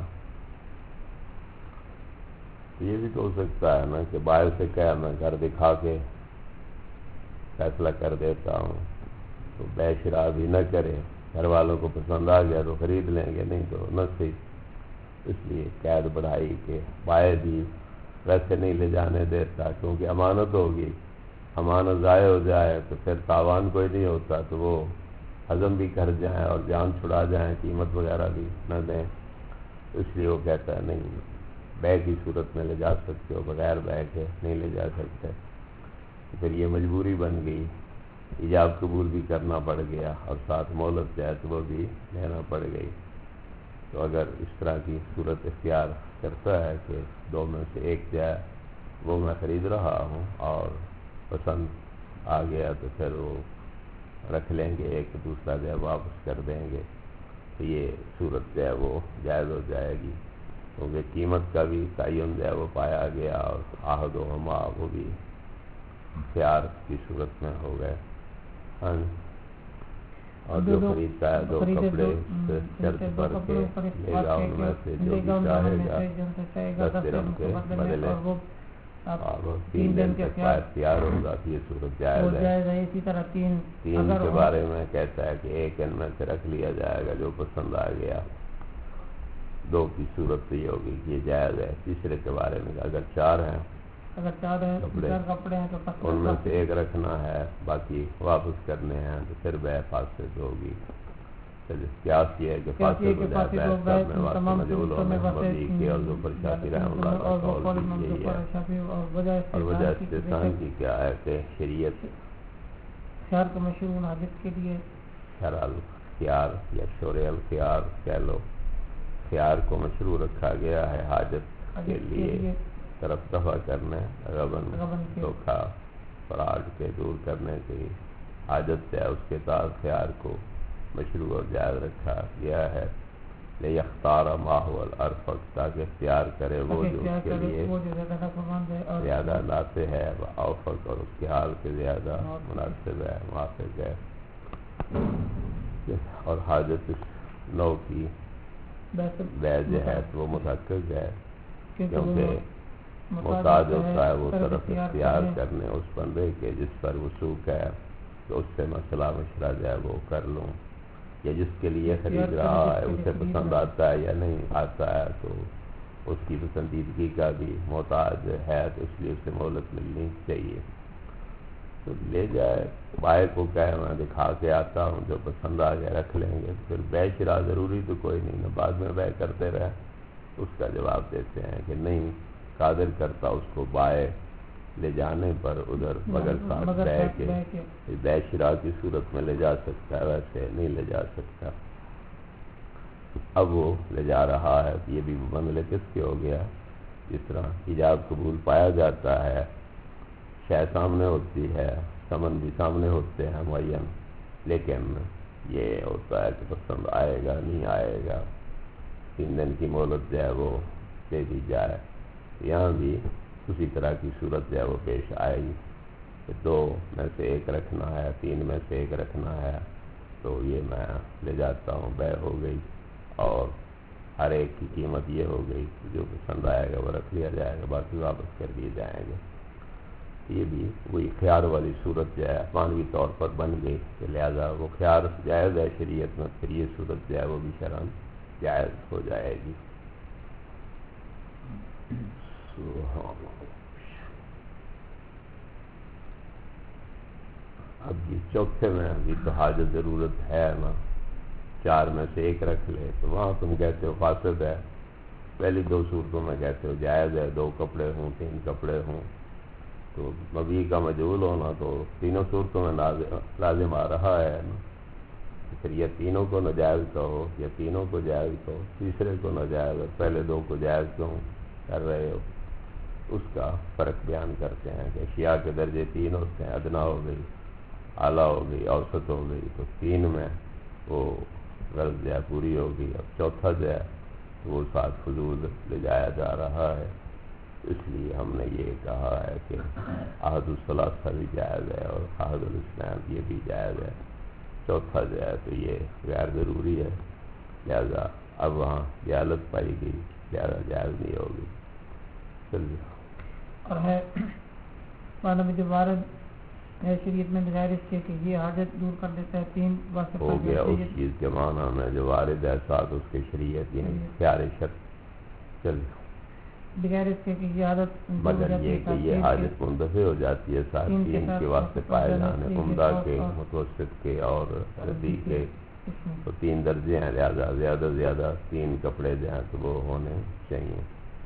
یہ بھی تو ہو سکتا ہے نا کہ باہر سے کہا میں گھر دکھا کے فیصلہ کر دیتا ہوں، تو بے شرا بھی نہ کرے، گھر والوں کو پسند آ گیا تو خرید لیں گے، نہیں تو نہ صحیح. اس لیے قید بڑھائی کہ بائے بھی ویسے نہیں لے جانے دیتا، کیونکہ امانت ہوگی، امانت ضائع ہو جائے تو پھر تاوان کوئی نہیں ہوتا، تو وہ ہضم بھی کر جائیں اور جان چھڑا جائیں، قیمت وغیرہ بھی نہ دیں. اس لیے وہ کہتا ہے نہیں، بے کی صورت میں لے جا سکتے ہو، بغیر بے کے نہیں لے جا سکتے. پھر یہ مجبوری بن گئی، ایجاب قبول بھی کرنا پڑ گیا اور ساتھ مہلت جائے تو وہ بھی لینا پڑ گئی. تو اگر اس طرح کی صورت اختیار کرتا ہے کہ دو میں سے ایک جائے وہ میں خرید رہا ہوں اور پسند آ گیا تو پھر وہ رکھ لیں گے، ایک دوسرا جو ہے واپس کر دیں گے، تو یہ صورت جو ہے وہ جائز ہو جائے گی، کیونکہ قیمت کا بھی تعین جو ہے وہ پایا گیا اور عہد و ہما وہ بھی اختیار کی صورت میں ہو گئے. اور جو خریدتا ہے دو کپڑے شرط پر کے لے گا ان میں سے جو بھی چاہے گا 10 درہم کے بدلے، اور 3 دن تک کا اختیار ہوگا. یہ صورت جائز ہے. اسی طرح 3 کے بارے میں کہتا ہے کہ ایک ان میں سے رکھ لیا جائے گا جو پسند آ گیا. 2 کی صورت یہ ہوگی کہ یہ جائز ہے. تیسرے کے بارے میں اگر 4 ہیں کپڑے ہیں تو ان میں سے ایک رکھنا ہے، باقی واپس کرنے ہیں، تو پھر بے فاسد ہوگی. قیاس یہ ہے کہ فاسد ہو جائے بے میں واسطہ مجہولوں میں مبنی کی، اور ظفر شافعی رحمہ اللہ کا قول بھی یہی ہے. اور وجہ استحسان کی کیا ہے کہ شریعت خیار کو مشروع حاجت کے لیے شرع الخیار یا شرع الخیار کہہ لو، خیار کو مشروع رکھا گیا ہے حاجت کے لیے، طرف دفع کرنے، غبن دھوکہ فراڈ کے دور کرنے کی حاجت ہے، اس کے ساتھ خیار کو مشروع اور جائز رکھا گیا ہے. لیختار ما هو الارفق، تاکہ اختیار کرے وہ جو اس کے لیے زیادہ نافع ہے، اوفق اور اس کے حال سے زیادہ مناسب ہے، موافق ہے. اور حاجت اس نوع کی بے جو ہے تو وہ متحقق ہے، کیونکہ محتاج ہوتا ہے وہ طرف اختیار کرنے اس بندے کے جس پر وثوق ہے، تو اس سے مسئلہ مشورہ جو ہے وہ کر لوں، یا جس کے لیے خرید رہا ہے اسے پسند آتا ہے یا نہیں آتا ہے، تو اس کی پسندیدگی کا بھی محتاج ہے، تو اس لیے اسے مہلت ملنی چاہیے. تو لے جائے، بائے کو کہے میں دکھا کے آتا ہوں، جو پسند آ گیا رکھ لیں گے. پھر بے شرا ضروری تو کوئی نہیں نا، بعد میں بے کرتے رہے. اس کا جواب دیتے ہیں کہ نہیں، قادر کرتا اس کو بائے لے جانے پر ادھر بغیر ساتھ بے کے بے شرا کی صورت میں لے جا سکتا ہے، ویسے نہیں لے جا سکتا. اب وہ لے جا رہا ہے، یہ بھی منزل کس کے ہو گیا؟ جس طرح ایجاب قبول پایا جاتا ہے، شے سامنے ہوتی ہے سمن بھی سامنے ہوتے ہیں معین، لیکن یہ ہوتا ہے کہ پسند آئے گا نہیں آئے گا، 3 دن کی مہلت جو ہے وہ دے دی جائے۔ یہاں بھی اسی طرح کی صورت جو ہے وہ پیش آئے گی کہ 2 میں سے 1 رکھنا ہے، 3 میں سے 1 رکھنا ہے، تو یہ میں لے جاتا ہوں، بیع ہو گئی، اور ہر ایک کی قیمت یہ ہو گئی کہ جو پسند آئے گا وہ رکھ لیا جائے گا، باقی واپس کر دیے جائیں گے۔ یہ بھی وہی خیار والی صورت جو ہے مانوی طور پر بن گئی کہ لہذا وہ خیار جائز ہے شریعت میں، پھر یہ صورت جو ہے وہ بھی شرعاً جائز ہو جائے گی۔ اب یہ چوتھے میں ابھی تو حاجت ضرورت ہے نا، 4 میں سے 1 رکھ لے، تو وہاں تم کہتے ہو فاسد ہے، پہلی 2 صورتوں میں کہتے ہو جائز ہے، 2 کپڑے ہوں 3 کپڑے ہوں، تو مبیع کا مجہول ہونا تو تینوں صورتوں میں لازم آ رہا ہے نا، پھر یہ تینوں کو ناجائز کہو یا تینوں کو جائز کہو، تیسرے کو ناجائز اور پہلے 2 کو جائز کہو کر رہے ہو، اس کا فرق بیان کرتے ہیں کہ اشیاء کے درجے 3 ہوتے ہیں، ادنا ہو گئی، اعلیٰ ہو گئی، اوسط ہو گئی، تو 3 میں وہ غرض جو ہے پوری ہوگی، اب چوتھا جو ہے تو وہ ساتھ فضول لے جایا جا رہا ہے، اس لیے ہم نے یہ کہا ہے کہ عہد الثلاثہ بھی جائز ہے اور عہد الاسلام یہ بھی جائز ہے، چوتھا جو ہے تو یہ غیر ضروری ہے، لہذا اب وہاں جہالت پائی گئی، لہذا جائز نہیں ہوگی۔ چلیے اور ہے معنی میں جو وارد ہے شریعت میں بغیر اس کے کہ یہ حاجت دور کر دیتا ہے، 3 واسطے ہو گیا اس چیز کے معنی میں جو وارد ہے ساتھ اس کے شریعت یعنی خیار شرط۔ چلیے بغیر اس کے کہ یہ عادت مگر یہ کہ یہ حاجت منتفع ہو جاتی ہے ساتھ 3 کے واسطے پائے جانے، عمدہ کے، متوسط کے اور ردی کے، تو 3 درجے ہیں، لہذا زیادہ زیادہ 3 کپڑے جو ہیں تو وہ ہونے چاہیے۔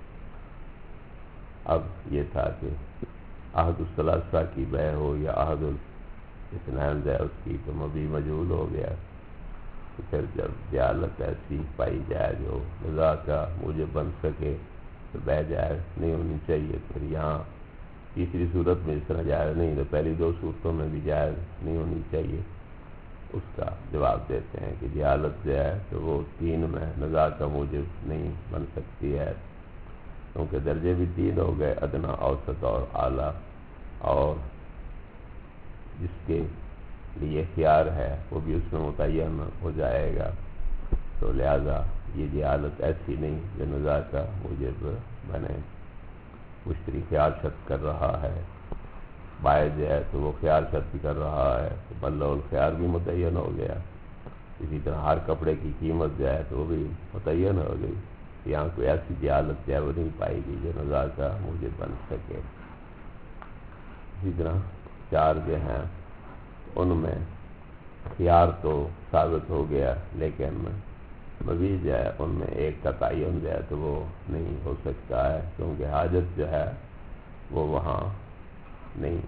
اب یہ تھا کہ عہد الثلاثہ کی بیع ہو یا عہد الاثنین جو ہے اس کی تو مبیع مجہول ہو گیا، تو پھر جب جہالت ایسی پائی جائے جو نزاع کا موجب بن سکے تو بیع جائز نہیں ہونی چاہیے۔ پھر یہاں تیسری صورت میں اس طرح جائز نہیں تو پہلی 2 صورتوں میں بھی جائز نہیں ہونی چاہیے، اس کا جواب دیتے ہیں کہ جہالت جو ہے تو وہ 3 میں نزاع کا موجب نہیں بن سکتی ہے، کیونکہ درجے بھی 3 ہو گئے، ادنا، اوسط اور اعلیٰ، اور جس کے لیے خیار ہے وہ بھی اس میں متعین ہو جائے گا، تو لہذا یہ جہالت ایسی نہیں جو نزاع کا موجب بنے۔ مشتری خیار شرط کر رہا ہے، بائع جو ہے تو وہ خیار شرط کر رہا ہے، تو ملہ الخیار بھی متعین ہو گیا، اسی طرح ہر کپڑے کی قیمت جو ہے تو وہ بھی متعین ہو گئی، یہاں کوئی ایسی جہالت جو ہے وہ نہیں پائی گئی جو نزاع کا موجب بن سکے۔ اسی طرح 4 جو ہیں ان میں خیار تو ثابت ہو گیا، لیکن مبیع جو ہے ان میں 1 کا تعین جو ہے تو وہ نہیں ہو سکتا ہے، کیونکہ حاجت جو ہے وہ وہاں نہیں،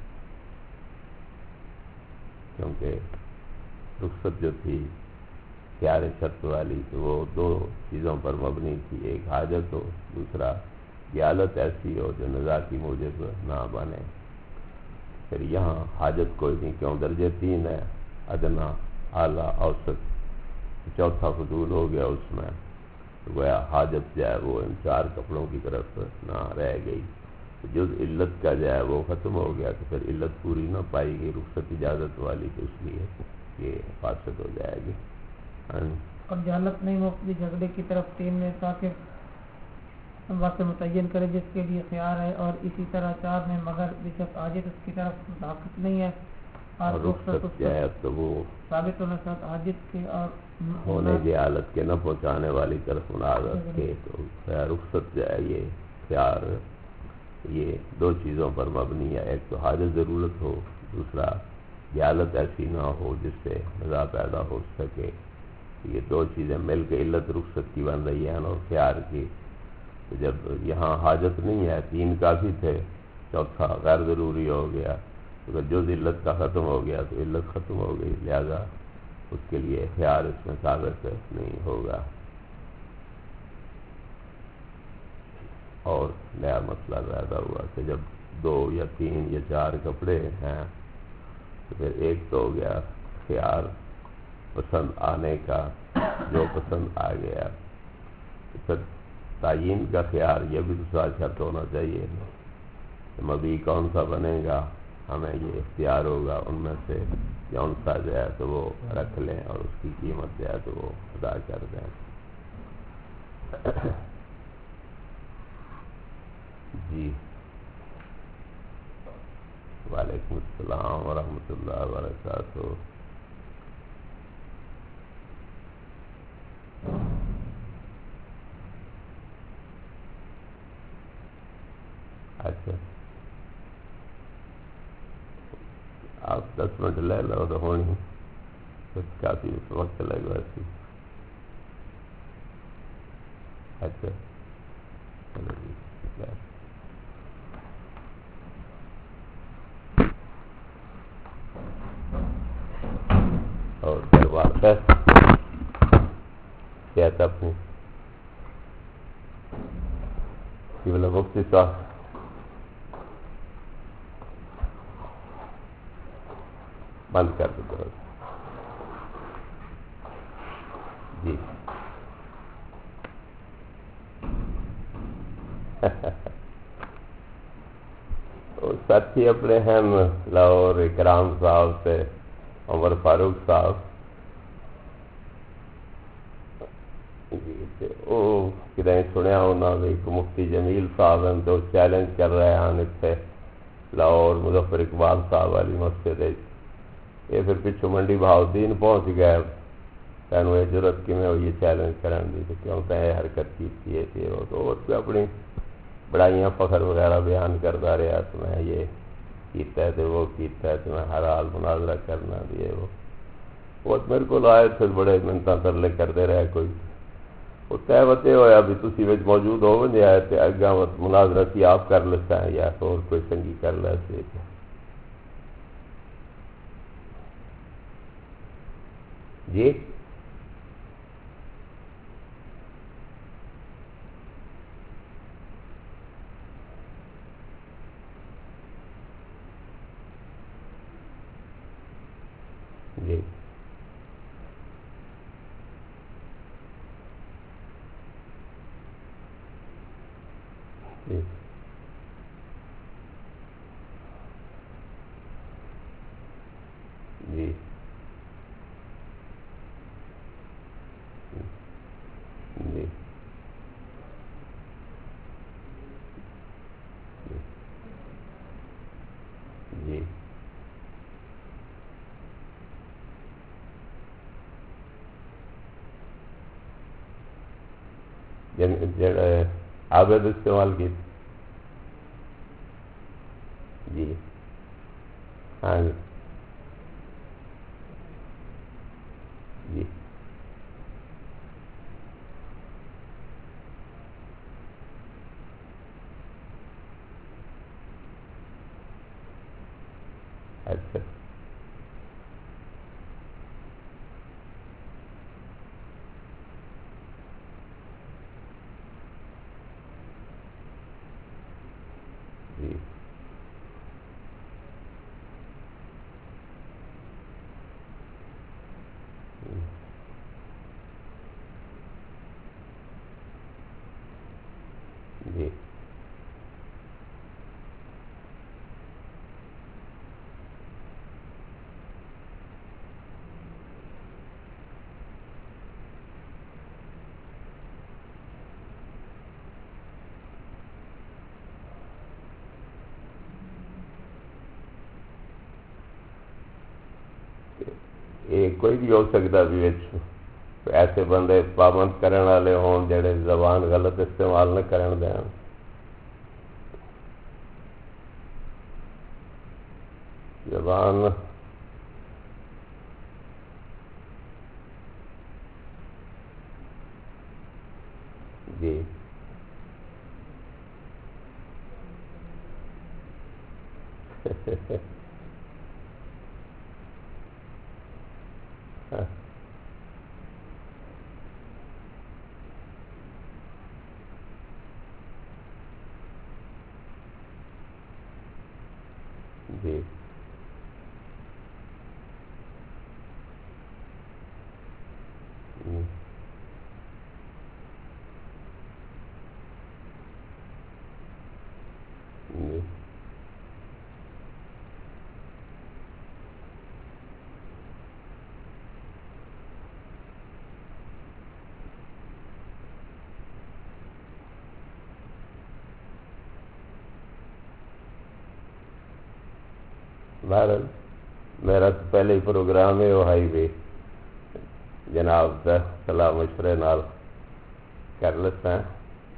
کیونکہ رخصت جو تھی خیار شرط والی تو وہ 2 چیزوں پر مبنی تھی، ایک حاجت ہو، دوسرا جہالت ایسی ہو جو نزاع کی موجب نہ بنے۔ پھر یہاں حاجت کوئی نہیں، کیوں درجے 3 ہے، ادنا، اعلیٰ، اوسط، چوتھا فضول ہو گیا اس میں، تو گویا حاجت جو ہے وہ ان 4 کپڑوں کی طرف نہ رہ گئی، جز علت کا جو ہے وہ ختم ہو گیا، تو پھر علت پوری نہ پائی گئی رخصت اجازت والی، تو اس لیے یہ فاسد ہو جائے گی۔ اور جہالت نہیں مفتی جھگڑے کی طرف 3 میں تاکہ وقت متعین کرے جس کے لیے خیار ہے، اور اسی طرح 4 میں مگر بشک حاجت اس کی طرف طاقت نہیں ہے، اور رخصت جو ہے تو وہ ثابت ہونے ساتھ حاجت کے اور ہونے جہالت کے نہ پہنچانے والی طرف مناظرت کے، تو رخصت جو ہے یہ خیار یہ 2 چیزوں پر مبنی ہے، ایک تو حاجت ضرورت ہو، دوسرا جہالت ایسی نہ ہو جس سے نزاع پیدا ہو سکے، یہ 2 چیزیں مل کے علت رخصت کی بن رہی ہیں اور خیار کی، تو جب یہاں حاجت نہیں ہے، 3 کافی تھے، چوتھا غیر ضروری ہو گیا، اگر جز علت کا ختم ہو گیا تو علت ختم ہو گئی، لہذا اس کے لیے خیار اس میں ثابت نہیں ہوگا۔ اور نیا مسئلہ پیدا ہوا کہ جب 2 یا 3 یا 4 کپڑے ہیں تو پھر ایک تو ہو گیا خیال پسند آنے کا، جو پسند آ گیا، پھر تعین کا خیال یہ بھی دوسرا شرط ہونا چاہیے کہ مبی کون سا بنے گا، ہمیں یہ اختیار ہوگا ان میں سے جون سا جو ہے تو وہ رکھ لیں اور اس کی قیمت جو ہے تو وہ ادا کر دیں۔ جی وعلیکم السلام ورحمۃ اللہ وبرکاتہ۔ اچھا آپ 10 منٹ لے لو تو ہونی کافی وقت لگ ویسی۔ اچھا چلو جی اور دربار بس کیا تھا اپنی بولے مفتی صاحب بند کر دو جی ساتھی اپنے ہیں لاہور اکرام صاحب سے عمر فاروق صاحب جی وہ کدیں سنیا ہونا بھی مفتی جمیل صاحب ہیں تو چیلنج کر رہے ہیں اتنے لاہور مظفر اقبال صاحب والی مسجد ہے یہ پھر پچھو منڈی بہاؤدین پہنچ گئے تینوں یہ ضرورت کی میں یہ چیلنج کریں دی تو کیوں کہ حرکت کی تھی وہ تو اس پہ اپنی بڑائیاں فخر وغیرہ بیان کرتا رہا تو میں یہ کیتا ہے تو وہ کیتا ہے تو میں ہر حال مناظرہ کرنا دیے وہ میرے کو آئے پھر بڑے منتاں ترلے کرتے رہے کوئی وہ طے وتے ہوا بھی تھی موجود ہو جائے تو اگاں مناظرہ سی آپ کر لیتا ہے یا اور کوئی سنگی کر لے سے جی جی جی جی جی جی عابد استعمال کی جی ہاں جی اچھا جی جی یہ کوئی بھی ہو سکتا بھی ایسے بندے پابند کرنے والے ہون جڑے زبان غلط استعمال نہ کرن دین زبان جی جی بہرحال میرا تو پہلے ہی پروگرام ہے وہ ہائی وے جناب کا صلاح مشورے نال کر لیتا ہے.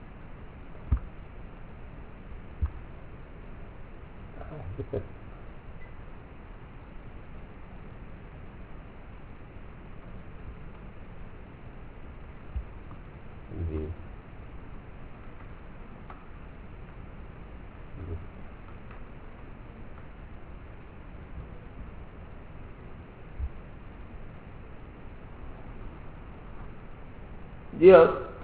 جی جی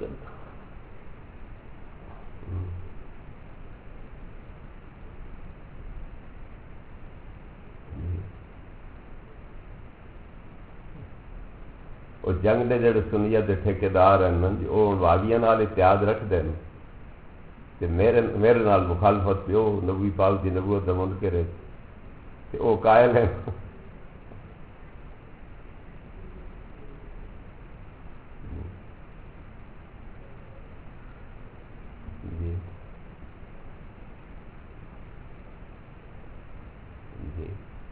وہ جنگ دے جڑے سنیت دے ٹھیکیدار ہیں جی وہ وادیاں نال اتحاد رکھتے ہیں کہ میرے نال مخالفت پہ وہ نبی پاک دی نبوت دا منکر ہے کہ وہ قائل ہیں. جی جی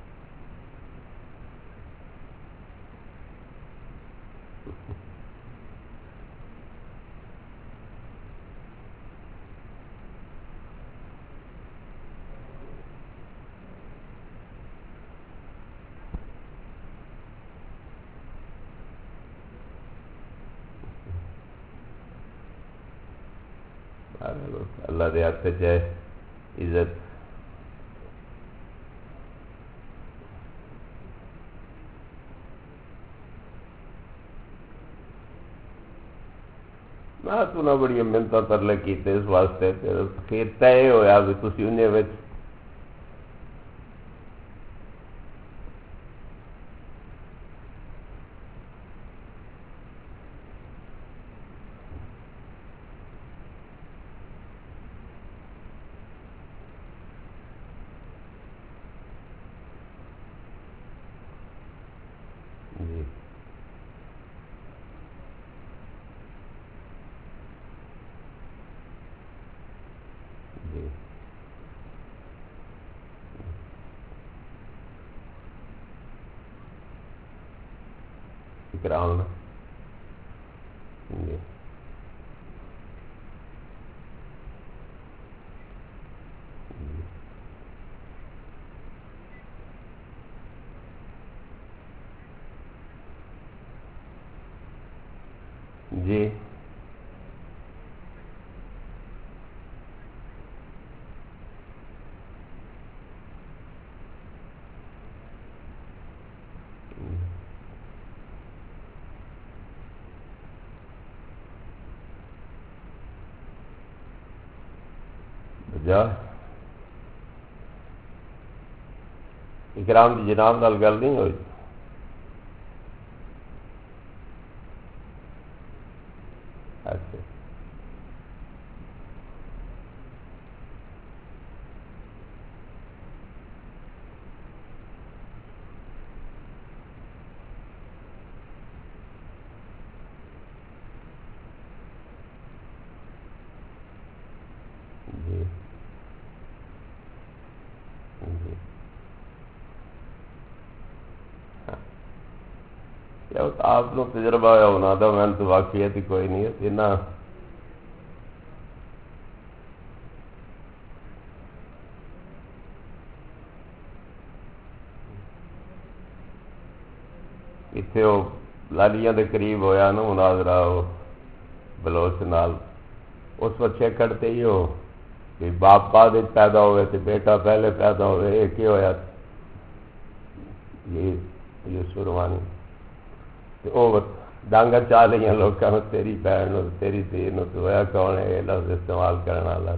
اللہ دے ہاتھ چ ہے عزت. میں تو نہ بڑی محنت ترلے کیتے اس واسطے پھر طے ہویا بھی تسی انہیں وچ جی جی اکرام جی جی جا اکرام دی جناب نال گل نہیں ہوئی. اچھا جی جی آپ لوگ تجربہ ہوا ہونا تھا میں تو واقعیت ہی کوئی نہیں ہے اتنا. اتنے وہ لالیاں دے قریب ہویا نا مناظرہ وہ بلوچ نال اس بچے کٹتے ہی ہو کہ باپ بعد پیدا ہوئے تو بیٹا پہلے پیدا ہوئے یہ کیا ہوا یہ سروانی وہ ڈانگا چاہ رہی ہیں لوگوں نے تیری بہن تیری دھی تو ہوا کون ہے یہ لفظ استعمال کرنے والا.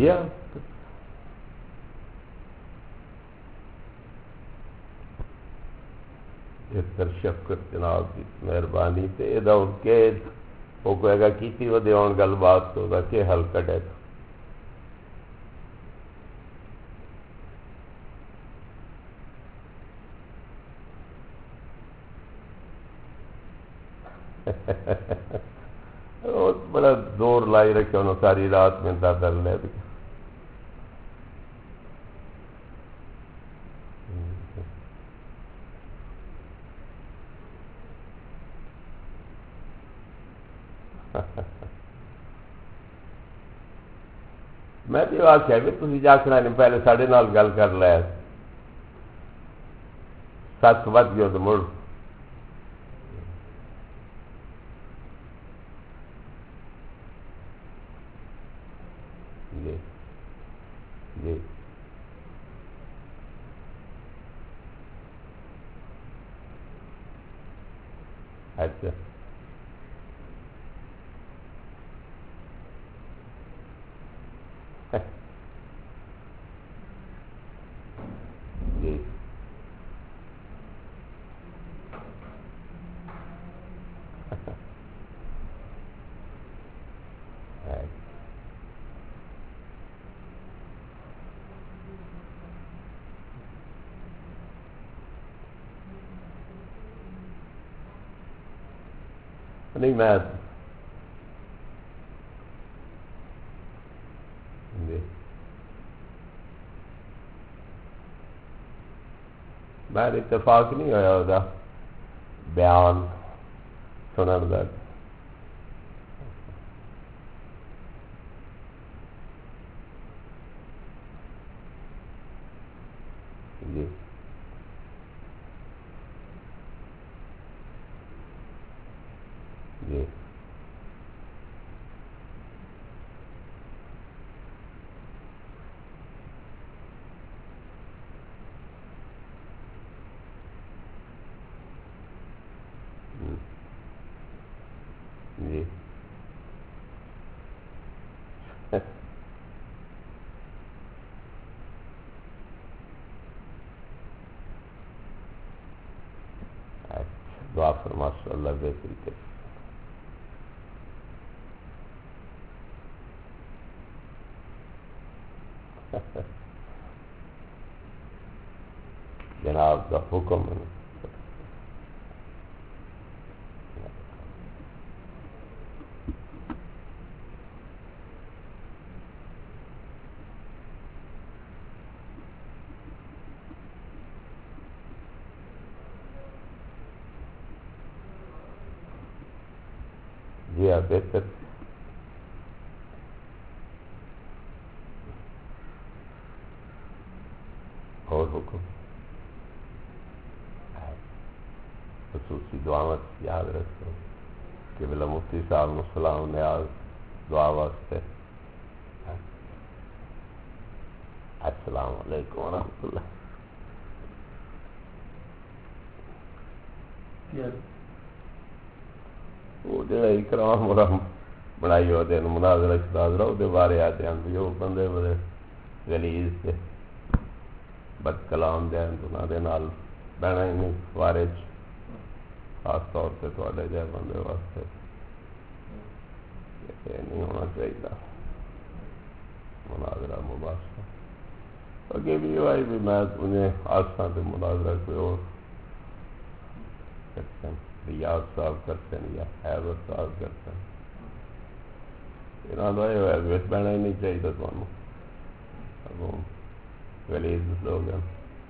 جی ہاں اس پر شفقت جناب کی مہربانی تے ادا اٹھ کے وہ کہے گا کیتی وہ دیون گل بات تو دا کہ حل کٹے بڑا زور لائی رکھے انہوں ساری رات میں دادر لے بھی میں تو آخیا بھی تھی جاکنا نہیں پہلے ساڑھے نال گل کر لیا سچ بچ گیا تو مڑ جی جی اچھا جی نہیں میں جی میں اتفاق نہیں ہویا وہ بیان سنن کا جی جی جی دعا فرما اللہ بہتری کے جناب کا حکم جی ہاں بہتر اور حکم خصوصی دعوت یاد رکھو کہ بلا مفتی صاحب السلام نیاز دعا واسطے السلام علیکم ورحمۃ اللہ وہ جڑا اکرام ورحم بنائی ہوتے ہیں مناظرہ شناظرہ وہ بارے آتے ہیں بھی وہ بندے بڑے غلیظ سے بد کلام دے انہوں دے نال بہنا ہی نہیں بارے خاص طور سے تھوڑے جہ بندے واسطے یہ نہیں ہونا چاہیے مناظرہ مباحثہ اگے بھی یہ آئی بھی میں انہیں آسان سے مناظرہ کوئی اور کرتے ہیں ریاض صاحب کرتے ہیں یا حیبت صاحب کرتے ہیں انہوں نے یہ ہوا بہنا ہی نہیں چاہیے تمہیں غلیظ لوگ ہیں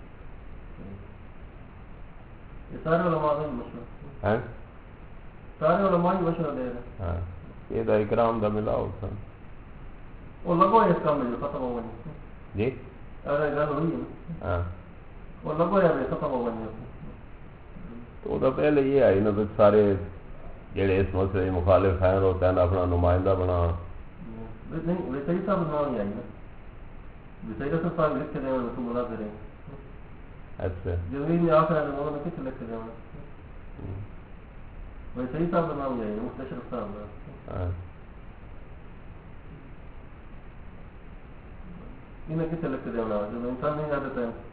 سارے علماء کا مشورہ سارے علماء ہی مشورہ دے رہے ہیں یہ تو اکرام دا ملا ہوتا وہ لگو ہے اس کام میں جو ختم ہو گئی جی اگر گل ہوئی ہے وہ لگو ہے ختم ہو گئی تو وہ پہلے یہ آئی نا تو سارے جڑے اس مسئلے مخالف ہیں ہوتے ہیں اپنا نمائندہ بنا نہیں ویسے ہی صاحب نام نہیں آئی نا ویسے ہی صاحب لکھ کے دیں گے تو بلا دے رہے ہیں اچھا زمین میں آخر ہے وہ کچھ لکھ کے دیں گے ویسے ہی صاحب نام نہیں آئی مستشرف صاحب انہیں کتنے لگتے دینا جو انسان نہیں جاتے ہیں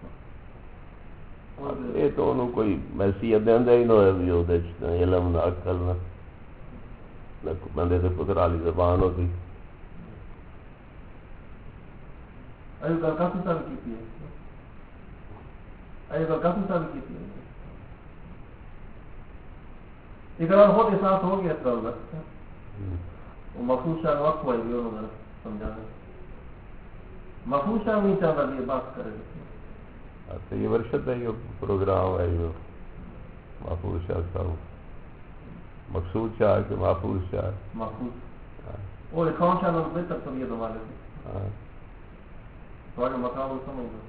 یہ تو انہوں کوئی میسیت دینا ہی نہ ہوئے بھی وہ علم نہ عقل نہ بندے سے پتر والی زبان ہوتی. ایو گل کافی سال کی ہے. ایو گل کافی سال کی ہے. ایک بار خود احساس ہو گیا تھا وہ محفوظ شاہ وقت ہوئی بھی انہوں نے سمجھا دیں. محفوظ شاہ نہیں چاہتا کہ یہ بات کرے. اچھا یہ ورشت ہے یہ پروگرام ہے یہ محفوظ شاہ صاحب مقصود شاہ کہ محفوظ شاہ محفوظ وہ خان شاہ نے بہتر طبیعت ہمارے سے تھوڑے مقام سمجھ دو.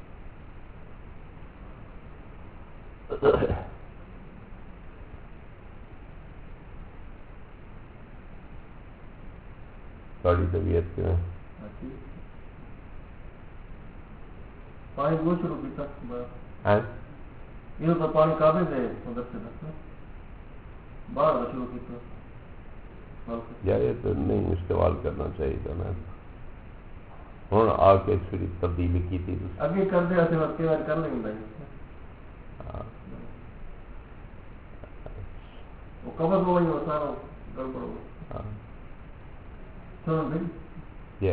تھوڑی طبیعت کے پانی وہ شروع کیا یہ تو پانی قابل ہے ادھر سے باہر شروع کیا یا یہ تو نہیں استعمال کرنا چاہیے تھا نا. ہوں آ کے پھر تبدیلی کی تھی اگے کر دیا سے کئی بار کر لیں گے وہ قبر ہو گئی وہ سارا گڑبڑ ہو گئی.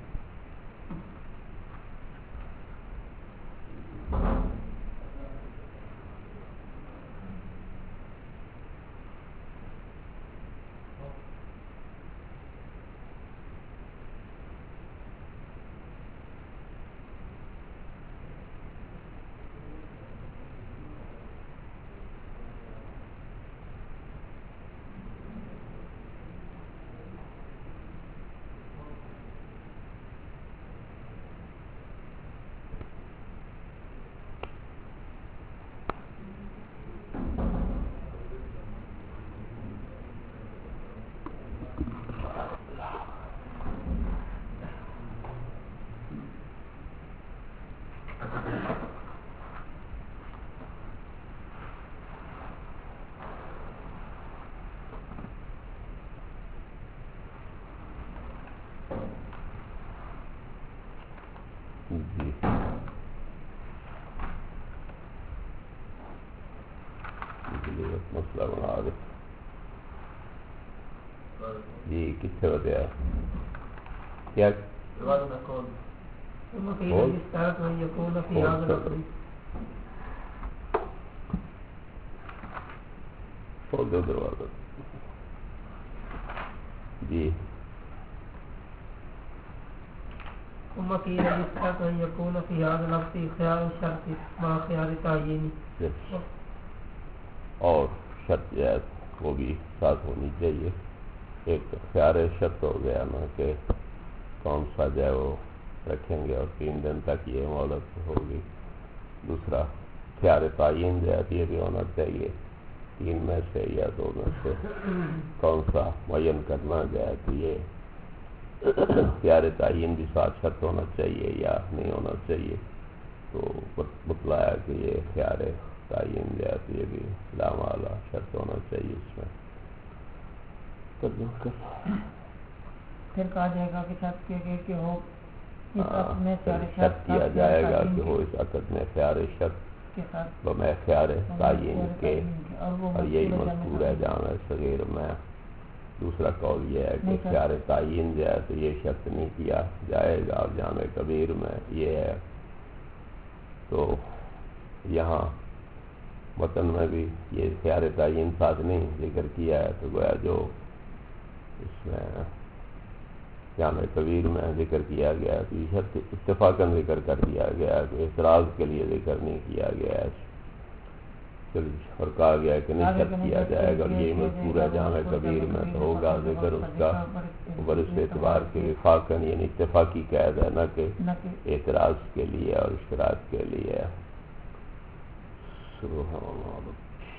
جی مسئلہ بنا دے جی کتنے بتایا کیا کھول دو دروازہ جی وقيل يستحق أن يكون في هذا اللفظ خيار الشرط مع خيار التعيين. اور شرط جو ہے وہ بھی ساتھ ہونی چاہیے. ایک خیار شرط ہو گیا نا کہ کون سا جو ہے وہ رکھیں گے اور 3 دن تک یہ مہلت ہوگی. دوسرا خیار تعین جو ہے یہ بھی ہونا چاہیے 3 میں سے یا 2 میں سے کون سا معین کرنا جو ہے کہ یہ خیار تعین بھی ساتھ شرط ہونا چاہیے یا نہیں ہونا چاہیے. تو بتلایا کہ یہ خیار تعین جو ہے یہ بھی لام والا شرط ہونا چاہیے. اس میں پھر کہا جائے گا کہ شرط کہ ہو شرط کیا جائے گا کہ ہو اس عقد میں خیار شرط میں خیار تعین کے اور یہی مذکور ہے جامع صغیر میں. دوسرا قول یہ ہے کہ خیار تعین جو ہے تو یہ شرط نہیں کیا جائے گا اور جامع کبیر میں یہ ہے. تو یہاں متن میں بھی یہ خیار تعین ساتھ نہیں ذکر کیا ہے. تو گویا جو اس میں جامع کبیر میں ذکر کیا گیا تو یہ شرط اتفاقاً ذکر کر دیا گیا کہ اعتراض کے لیے ذکر نہیں کیا گیا ہے. اور کہا گیا کہ نہیں شرط کیا جائے گا اور یہی مذکور ہے جامع کبیر میں تو ہوگا ذکر اس کا برس اعتبار کے وفاقاً یعنی اتفاقی قید ہے نہ کہ اعتراض کے لیے اور اشتراک کے لیے. سبحان اللہ.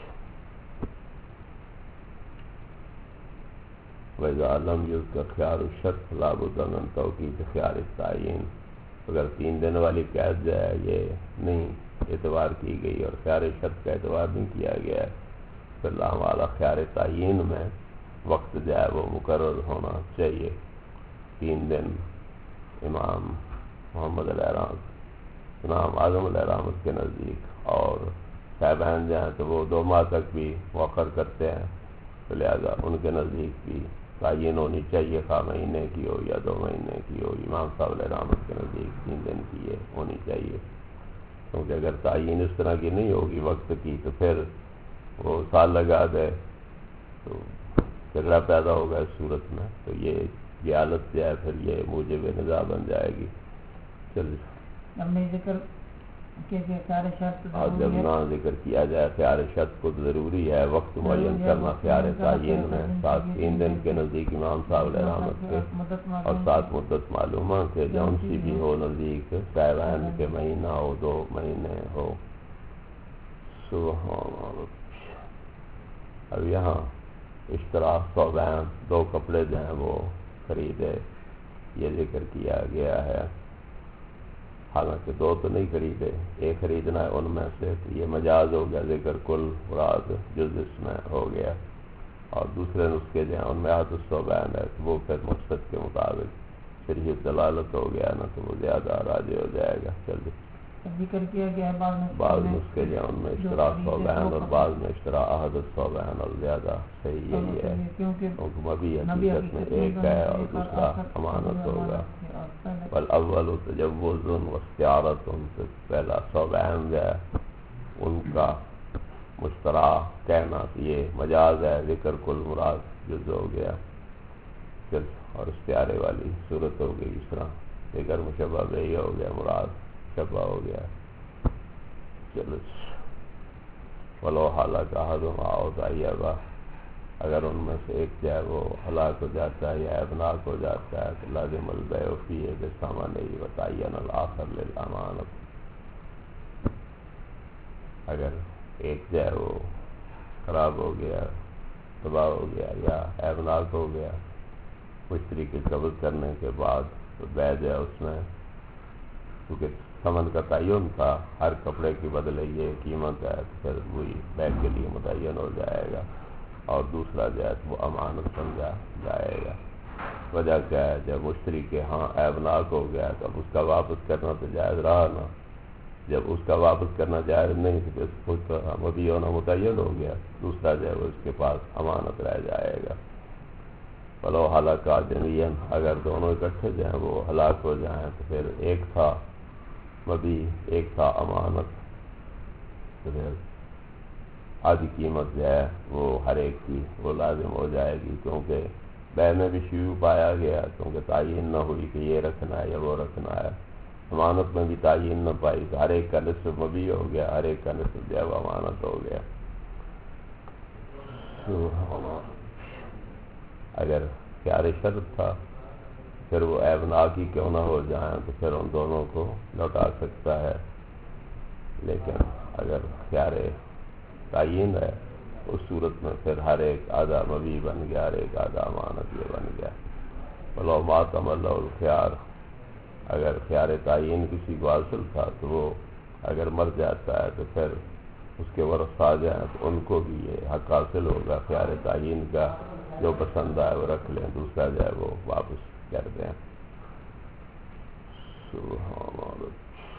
وَإِذَا لَمْ يُذْكَرْ خِيَارُ الشَّرْطِ لَا بُدَّ مِنْ تَوْقِيفِ خِيَارِ التَّعْيِينِ. اگر 3 دن والی قید جو ہے یہ نہیں اعتبار کی گئی اور خیار شرط کا اعتبار نہیں کیا گیا ہے پھر لام والا خیار تعین میں وقت جو ہے وہ مقرر ہونا چاہیے. 3 دن امام محمد علیہ رحمت امام اعظم علیہ رحمت کے نزدیک، اور صاحبین جو ہیں تو وہ 2 ماہ تک بھی مؤخر کرتے ہیں، تو لہٰذا ان کے نزدیک بھی تعین ہونی چاہیے، خواہ مہینے کی ہو یا 2 مہینے کی ہو۔ امام صاحب علیہ رحمت کے نزدیک 3 دن کی یہ ہونی چاہیے، کیونکہ اگر تعین اس طرح کی نہیں ہوگی وقت کی تو پھر وہ سال لگا دے تو جھگڑا پیدا ہوگا اس صورت میں، تو یہ حالت جو ہے پھر یہ موجب نزاع بن جائے گی۔ چل ہم نے ذکر کہ خیار شرط اور جب نہ ذکر کیا جائے خیار شرط کو ضروری ہے وقت معین کرنا خیار تعین میں، 3 دن کے نزدیک امام صاحب علیہ رحمت کے، اور 7 مدت معلومہ کہ جون سی بھی ہو نزدیک صاحبین کے مہینہ ہو 2 مہینے ہو۔ سبحان اللہ۔ اب یہاں اشتراک صوبین 2 کپڑے جو ہیں وہ خریدے، یہ ذکر کیا گیا ہے، حالانکہ 2 تو نہیں خریدے، 1 خریدنا ہے ان میں سے، تو یہ مجاز ہو گیا، ذکر کل مراد جز اس میں ہو گیا، اور دوسرے نسخے جو ہیں ان میں عہد الصوبین ہے، تو وہ پھر مقصد کے مطابق صریح دلالت ہو گیا نا، تو وہ زیادہ راجع ہو جائے گا۔ چلیے ذکر کیا گیا ہے بعض نسخے جو ان میں اشتراک صوبین اور بعض میں اشتراک عہد الصوبین، اور زیادہ صحیح یہی ہے کیونکہ مبی حقیقت میں ایک ہے اور دوسرا امانت ہوگا۔ والاول تجوز واستعارت، سے پہلا صوبین جو ہے ان کا مشترا کہنا یہ مجاز ہے، ذکر کل مراد جز ہو گیا، اور استعارے والی صورت ہو گئی، اس طرح ذکر مشبہ بھی ہو گیا، مراد شبہ ہو گیا۔ چلو ولو حالک احدہما او طیبہ، اگر ان میں سے ایک جو ہے وہ ہلاک ہو جاتا ہے یا ابناک ہو جاتا ہے تو لازم البیع فیہ بثمن وتعین الآخر للامانت، اگر ایک جو ہے وہ خراب ہو گیا، تباہ ہو گیا یا ابناک ہو گیا مشتری کے قبض کرنے کے بعد، تو بیع جو ہے اس میں کیونکہ ثمن کا تعین تھا، ہر کپڑے کے بدلے یہ قیمت ہے، تو پھر وہی بیع کے لیے متعین ہو جائے گا، اور دوسرا جو ہے وہ امانت سمجھا جائے گا۔ وجہ کیا ہے؟ جب مشتری کے ہاں عیبناک ہو گیا تو اب اس کا واپس کرنا تو جائز رہا نا، جب اس کا واپس کرنا جائز نہیں تو اس کا مبیع ہونا متعین ہو گیا، دوسرا جو ہے وہ اس کے پاس امانت رہ جائے گا۔ ولو ہلاک آدمین، اگر دونوں اکٹھے جو ہیں وہ ہلاک ہو جائیں تو پھر ایک تھا مبیع ایک تھا امانت، تو پھر آدھی قیمت جو ہے وہ ہر ایک کی وہ لازم ہو جائے گی، کیونکہ بیع میں بھی شیوع پایا گیا، کیونکہ تعین نہ ہوئی کہ یہ رکھنا ہے یا وہ رکھنا ہے، امانت میں بھی تعین نہ پائی تو ہر ایک کا نصف مبیع ہو گیا، ہر ایک کا نصف جو ہے وہ امانت ہو گیا۔ اگر خیار شرط تھا پھر وہ عیبناک ہی کیوں نہ ہو جائیں تو پھر ان دونوں کو لوٹا سکتا ہے، لیکن اگر خیار تعین ہے اس صورت میں پھر ہر ایک آدھا مبیع بن گیا، ہر ایک آدھا امانت یہ بن گیا۔ ولو مات له الخیار، اگر خیار تعین کسی کو حاصل تھا تو وہ اگر مر جاتا ہے تو پھر اس کے ورثاء جو ہیں تو ان کو بھی یہ حق حاصل ہوگا خیار تعین کا، جو پسند آئے وہ رکھ لیں، دوسرا جو ہے وہ واپس کر دیں۔ سبحان اللہ۔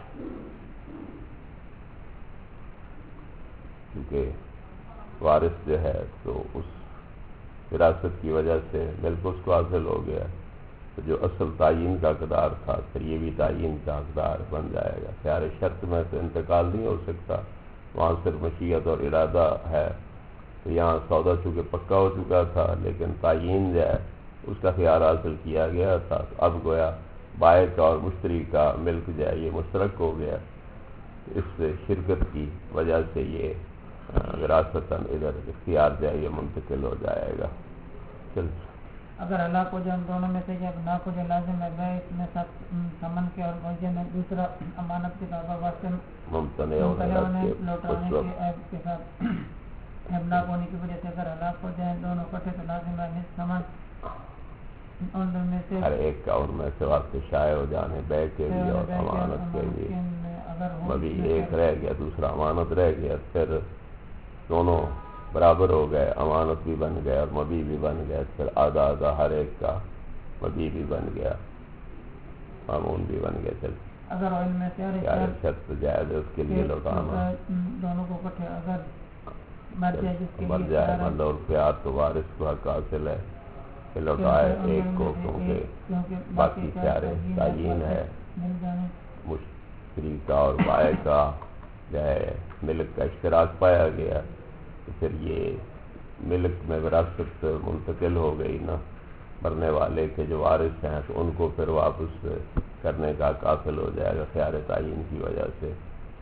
کیونکہ وارث جو ہے تو اس وراثت کی وجہ سے ملک اس کو حاصل ہو گیا، تو جو اصل تعین کا حقدار تھا پھر یہ بھی تعین کا حقدار بن جائے گا۔ خیار شرط میں تو انتقال نہیں ہو سکتا، وہاں صرف مشیت اور ارادہ ہے، تو یہاں سودا چونکہ پکا ہو چکا تھا لیکن تعین جو ہے اس کا خیار حاصل کیا گیا تھا، تو اب گویا بائع کا اور مشتری کا ملک جو ہے یہ مشترک ہو گیا، اس سے شرکت کی وجہ سے یہ وراثتاً ادھر اختیار جو ہے یہ منتقل ہو جائے گا۔ چل اگر ہلاک ہو جائے دونوں میں سے یا ہلاک ہو جائے لازم ہے بیع میں ثمن کے اور معاوضے میں، دوسرا امانت کے طور واسطے ممتنع ہونے لوٹانے کے عیب کے ساتھ ہلاک ہونے کی وجہ سے اگر ہلاک ہو جائیں دونوں اکٹھے تو لازم ہے نصف ثمن ان میں سے ہر ایک کا ان میں سے واسطے شائع ہو جانے بیع کے بھی اور امانت کے بھی، مبیع ایک رہ گیا دوسرا امانت رہ گیا، پھر دونوں برابر ہو گئے، امانت بھی بن گئے اور مبیع بھی بن گئے، پھر آدھا آدھا ہر ایک کا، مبیع بھی بن گیا، مامون بھی بن گیا۔ چل اگر ان میں سے خیار شرط جائز ہے اس کے لیے لوٹانا دونوں کو اکٹھے اگر مر جائے جس کے مر لیے جائے خیار ہے مطلب خیار تو وارث کو حق حاصل ہے کہ لوٹائے ایک کو کیونکہ باقی خیار تعین ہے مل جانے مشتری کا اور بائے کا جو ہے ملک کا اشتراک پایا گیا تو پھر یہ ملک میں وراثت منتقل ہو گئی نا مرنے والے کے جو وارث ہیں تو ان کو پھر واپس کرنے کا حاصل ہو جائے گا خیار تعین کی وجہ سے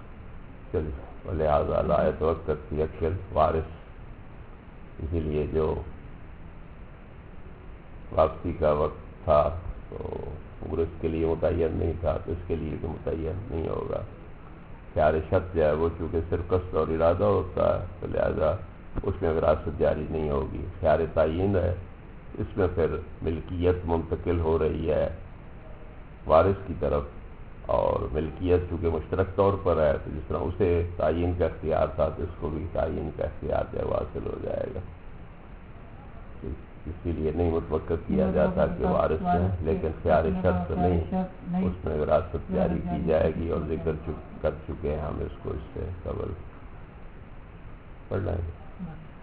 لہٰذا لا يتوقف فی حق الوارث اسی لیے جو واپسی کا وقت تھا تو ورث کے لیے متعین نہیں تھا تو اس کے لیے بھی متعین نہیں ہوگا خیار شرط جو ہے وہ چونکہ صرف قصد اور ارادہ ہوتا ہے تو لہٰذا اس میں وراثت جاری نہیں ہوگی خیار تعین ہے اس میں پھر ملکیت منتقل ہو رہی ہے وارث کی طرف اور ملکیت چونکہ مشترک طور پر ہے تو جس طرح اسے تعین کا اختیار تھا تو اس کو بھی تعین کا اختیار جو ہے وہ حاصل ہو جائے گا اسی لیے نہیں متوقع کیا جاتا کہ وارث ہیں لیکن خیار شرط نہیں اس میں وراثت جاری کی جائے گی اور ذکر کر چکے ہیں ہم اس کو اس سے قبل پڑھ لیں گے